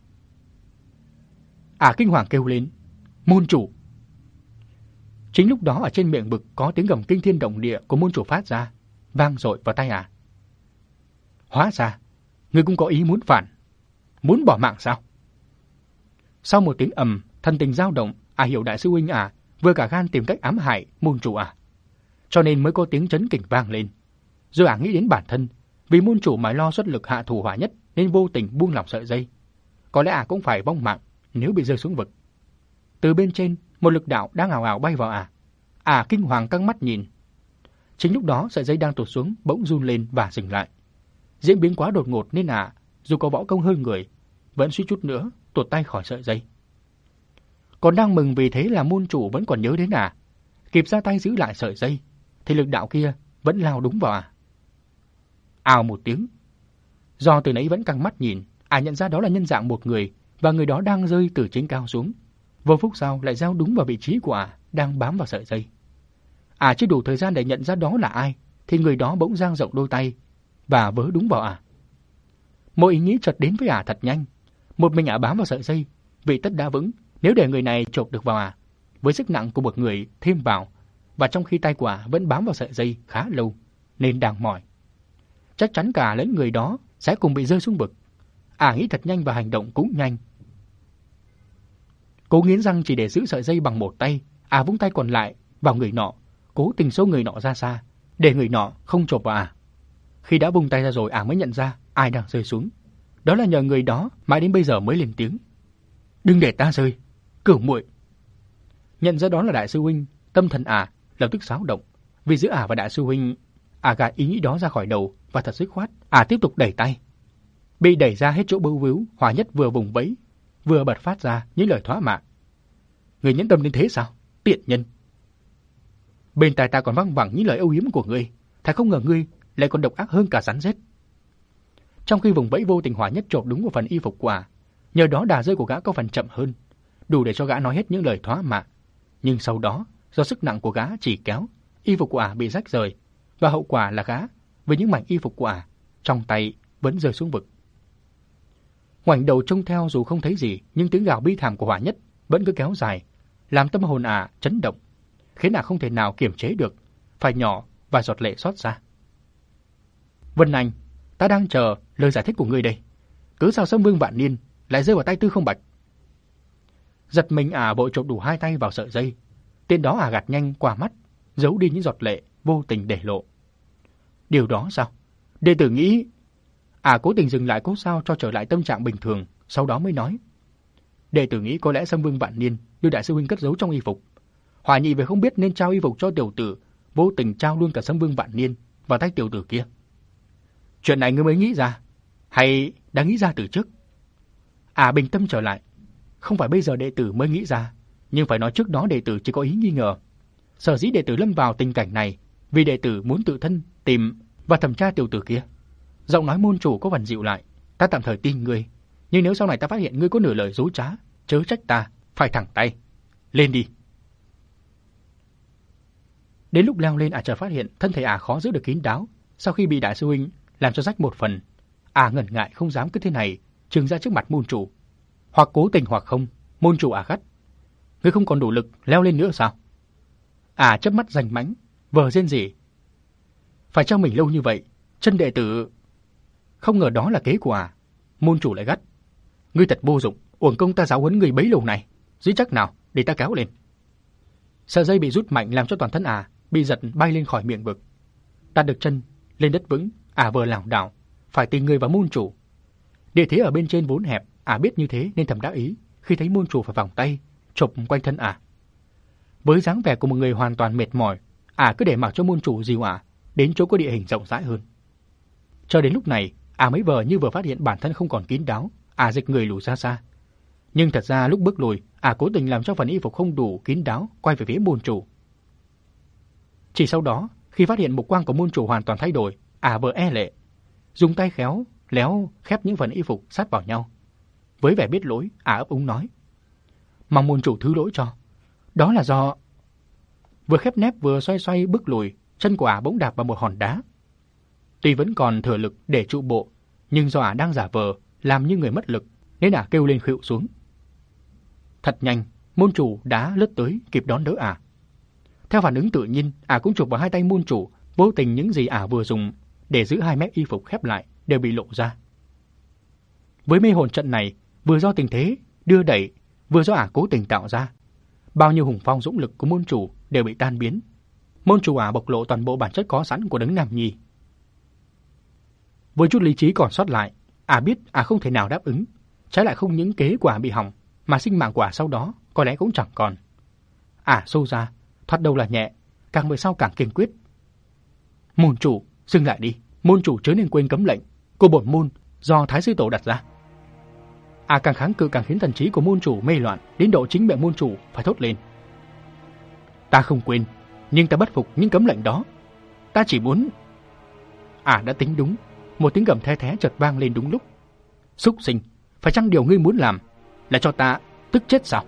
A: Kinh hoàng kêu lên: môn chủ! Chính lúc đó ở trên miệng vực có tiếng gầm kinh thiên động địa của môn chủ phát ra, vang dội vào tai Hóa ra, ngươi cũng có ý muốn phản, muốn bỏ mạng sao? Sau một tiếng ầm, thần tình dao động, hiểu đại sư huynh vừa cả gan tìm cách ám hại môn chủ cho nên mới có tiếng chấn kình vang lên. Rồi nghĩ đến bản thân, vì môn chủ mà lo xuất lực hạ thủ Hỏa Nhất nên vô tình buông lỏng sợi dây. Có lẽ cũng phải vong mạng nếu bị rơi xuống vực. Từ bên trên, một lực đạo đang ảo ảo bay vào kinh hoàng căng mắt nhìn. Chính lúc đó sợi dây đang tụt xuống bỗng run lên và dừng lại. Diễn biến quá đột ngột nên dù có võ công hơn người, vẫn suýt chút nữa tuột tay khỏi sợi dây. Còn đang mừng vì thế là môn chủ vẫn còn nhớ đến kịp ra tay giữ lại sợi dây, thì lực đạo kia vẫn lao đúng vào ào một tiếng. Do từ nãy vẫn căng mắt nhìn, nhận ra đó là nhân dạng một người, và người đó đang rơi từ trên cao xuống. Vô phút sau lại giao đúng vào vị trí của đang bám vào sợi dây. Chưa đủ thời gian để nhận ra đó là ai, thì người đó bỗng dang rộng đôi tay và vớ đúng vào Một ý nghĩ chợt đến với thật nhanh. Một mình bám vào sợi dây, vị tất đã vững. Nếu để người này chộp được vào với sức nặng của một người thêm vào, và trong khi tay của vẫn bám vào sợi dây khá lâu nên đang mỏi, chắc chắn cả lẫn người đó sẽ cùng bị rơi xuống vực. Nghĩ thật nhanh và hành động cũng nhanh. Cố nghiến răng chỉ để giữ sợi dây bằng một tay, vung tay còn lại vào người nọ, cố tình xô người nọ ra xa để người nọ không chộp vào Khi đã vung tay ra rồi, mới nhận ra ai đang rơi xuống. Đó là nhờ người đó mãi đến bây giờ mới lên tiếng: đừng để ta rơi, Cửu muội! Nhận ra đó là đại sư huynh, tâm thần lập tức xáo động, vì giữa và đại sư huynh, gạt ý nghĩ đó ra khỏi đầu và thật dứt khoát, tiếp tục đẩy tay. Bị đẩy ra hết chỗ bưu víu, Hỏa Nhất vừa vùng vẫy, vừa bật phát ra những lời thỏa mãn: người nhẫn tâm đến thế sao, tiện nhân! Bên tai ta còn văng vẳng những lời âu yếm của ngươi, thật không ngờ ngươi lại còn độc ác hơn cả rắn rết. Trong khi vùng vẫy, vô tình Hỏa Nhất chộp đúng vào phần y phục của nhờ đó đà rơi của gã có phần chậm hơn, đủ để cho gã nói hết những lời thỏa mãn. Nhưng sau đó, do sức nặng của gã chỉ kéo, y phục của bị rách rời, và hậu quả là gã với những mảnh y phục của trong tay vẫn rơi xuống vực. Ngoảnh đầu trông theo, dù không thấy gì, nhưng tiếng gào bi thảm của Hỏa Nhất vẫn cứ kéo dài, làm tâm hồn chấn động, khiến không thể nào kiềm chế được, phải nhỏ và giọt lệ xót ra. Vân Anh, ta đang chờ lời giải thích của ngươi đây. Cứ sao Sâm Vương Vạn Niên lại rơi vào tay Tư Không Bạch? Giật mình vội chộp đủ 2 tay vào sợi dây. Tên đó gạt nhanh qua mắt, giấu đi những giọt lệ vô tình để lộ. Điều đó sao? Đệ tử nghĩ... cố tình dừng lại cốt sao cho trở lại tâm trạng bình thường, sau đó mới nói. Đệ tử nghĩ có lẽ Sâm Vương Vạn Niên đưa đại sư huynh cất giấu trong y phục. Hỏa nhị về không biết nên trao y phục cho tiểu tử, vô tình trao luôn cả Sâm Vương Vạn Niên vào tay tiểu tử kia. Chuyện này ngươi mới nghĩ ra, hay đã nghĩ ra từ trước? Bình tâm trở lại. Không phải bây giờ đệ tử mới nghĩ ra, nhưng phải nói trước đó đệ tử chỉ có ý nghi ngờ. Sở dĩ đệ tử lâm vào tình cảnh này vì đệ tử muốn tự thân tìm và thẩm tra tiểu tử kia. Giọng nói môn chủ có phần dịu lại. Ta tạm thời tin ngươi, nhưng nếu sau này ta phát hiện ngươi có nửa lời dối trá, chớ trách ta, phải thẳng tay. Lên đi. Đến lúc leo lên, chợt phát hiện thân thể khó giữ được kín đáo. Sau khi bị đại sư huynh làm cho rách một phần, ngần ngại không dám cứ thế này trừng ra trước mặt môn chủ. Hoặc cố tình hoặc không, môn chủ gắt. Ngươi không còn đủ lực leo lên nữa sao? Chớp mắt rành mãnh, vờ rên rỉ. Phải cho mình lâu như vậy, chân đệ tử... Không ngờ đó là kế của Môn chủ lại gắt. Ngươi thật vô dụng, uổng công ta giáo huấn người bấy lâu này. Dĩ chắc nào, để ta kéo lên. Sợi dây bị rút mạnh làm cho toàn thân bị giật bay lên khỏi miệng vực. Đặt được chân lên đất vững, vừa lảo đảo, phải tìm người vào môn chủ. Địa thế ở bên trên vốn hẹp, biết như thế nên thầm đắc ý khi thấy môn chủ phải vòng tay chộp quanh thân Với dáng vẻ của một người hoàn toàn mệt mỏi, cứ để mặc cho môn chủ dìu đến chỗ có địa hình rộng rãi hơn. Cho đến lúc này, mới như vừa phát hiện bản thân không còn kín đáo, dịch người lùi xa xa. Nhưng thật ra lúc bước lùi, cố tình làm cho phần y phục không đủ kín đáo quay về phía môn chủ. Chỉ sau đó, khi phát hiện mục quang của môn chủ hoàn toàn thay đổi, vừa e lệ, dùng tay khéo léo khép những phần y phục sát vào nhau. Với vẻ biết lỗi, ấp úng nói: mong môn chủ thứ lỗi cho. Đó là do... Vừa khép nép vừa xoay xoay bước lùi, chân của bỗng đạp vào một hòn đá. Tuy vẫn còn thừa lực để trụ bộ, nhưng do đang giả vờ làm như người mất lực nên kêu lên khuỵu xuống. Thật nhanh, môn chủ đá lướt tới kịp đón đỡ Theo phản ứng tự nhiên, cũng chụp vào 2 tay môn chủ, vô tình những gì vừa dùng để giữ 2 mép y phục khép lại đều bị lộ ra. Với mê hồn trận này, vừa do tình thế đưa đẩy, vừa do cố tình tạo ra, bao nhiêu hùng phong dũng lực của môn chủ đều bị tan biến. Môn chủ bộc lộ toàn bộ bản chất có sẵn của đấng Nam Nhi. Với chút lý trí còn sót lại, biết không thể nào đáp ứng, trái lại không những kế của bị hỏng, mà sinh mạng của sau đó có lẽ cũng chẳng còn. Xô ra, thoát đầu là nhẹ, càng về sau càng kiên quyết. Môn chủ, dừng lại đi, môn chủ chớ nên quên cấm lệnh của bổn môn do Thái sư tổ đặt ra. Càng kháng cự càng khiến thần trí của môn chủ mê loạn, đến độ chính miệng môn chủ phải thốt lên: ta không quên, nhưng ta bất phục những cấm lệnh đó. Ta chỉ muốn... đã tính đúng. Một tiếng gầm the thé chợt vang lên đúng lúc. Súc sinh, phải chăng điều ngươi muốn làm là cho ta tức chết sao?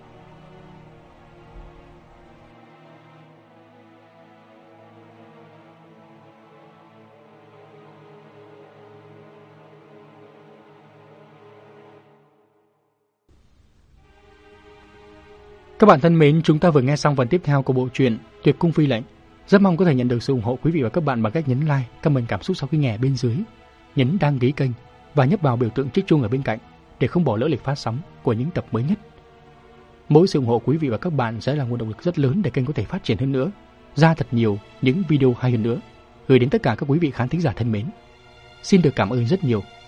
A: Các bạn thân mến, chúng ta vừa nghe xong phần tiếp theo của bộ truyện Tuyệt Cung Phi Lệnh. Rất mong có thể nhận được sự ủng hộ quý vị và các bạn bằng cách nhấn like, comment cảm xúc sau khi nghe bên dưới, nhấn đăng ký kênh và nhấp vào biểu tượng trích chuông ở bên cạnh để không bỏ lỡ lịch phát sóng của những tập mới nhất. Mỗi sự ủng hộ quý vị và các bạn sẽ là nguồn động lực rất lớn để kênh có thể phát triển hơn nữa, ra thật nhiều những video hay hơn nữa, gửi đến tất cả các quý vị khán thính giả thân mến. Xin được cảm ơn rất nhiều.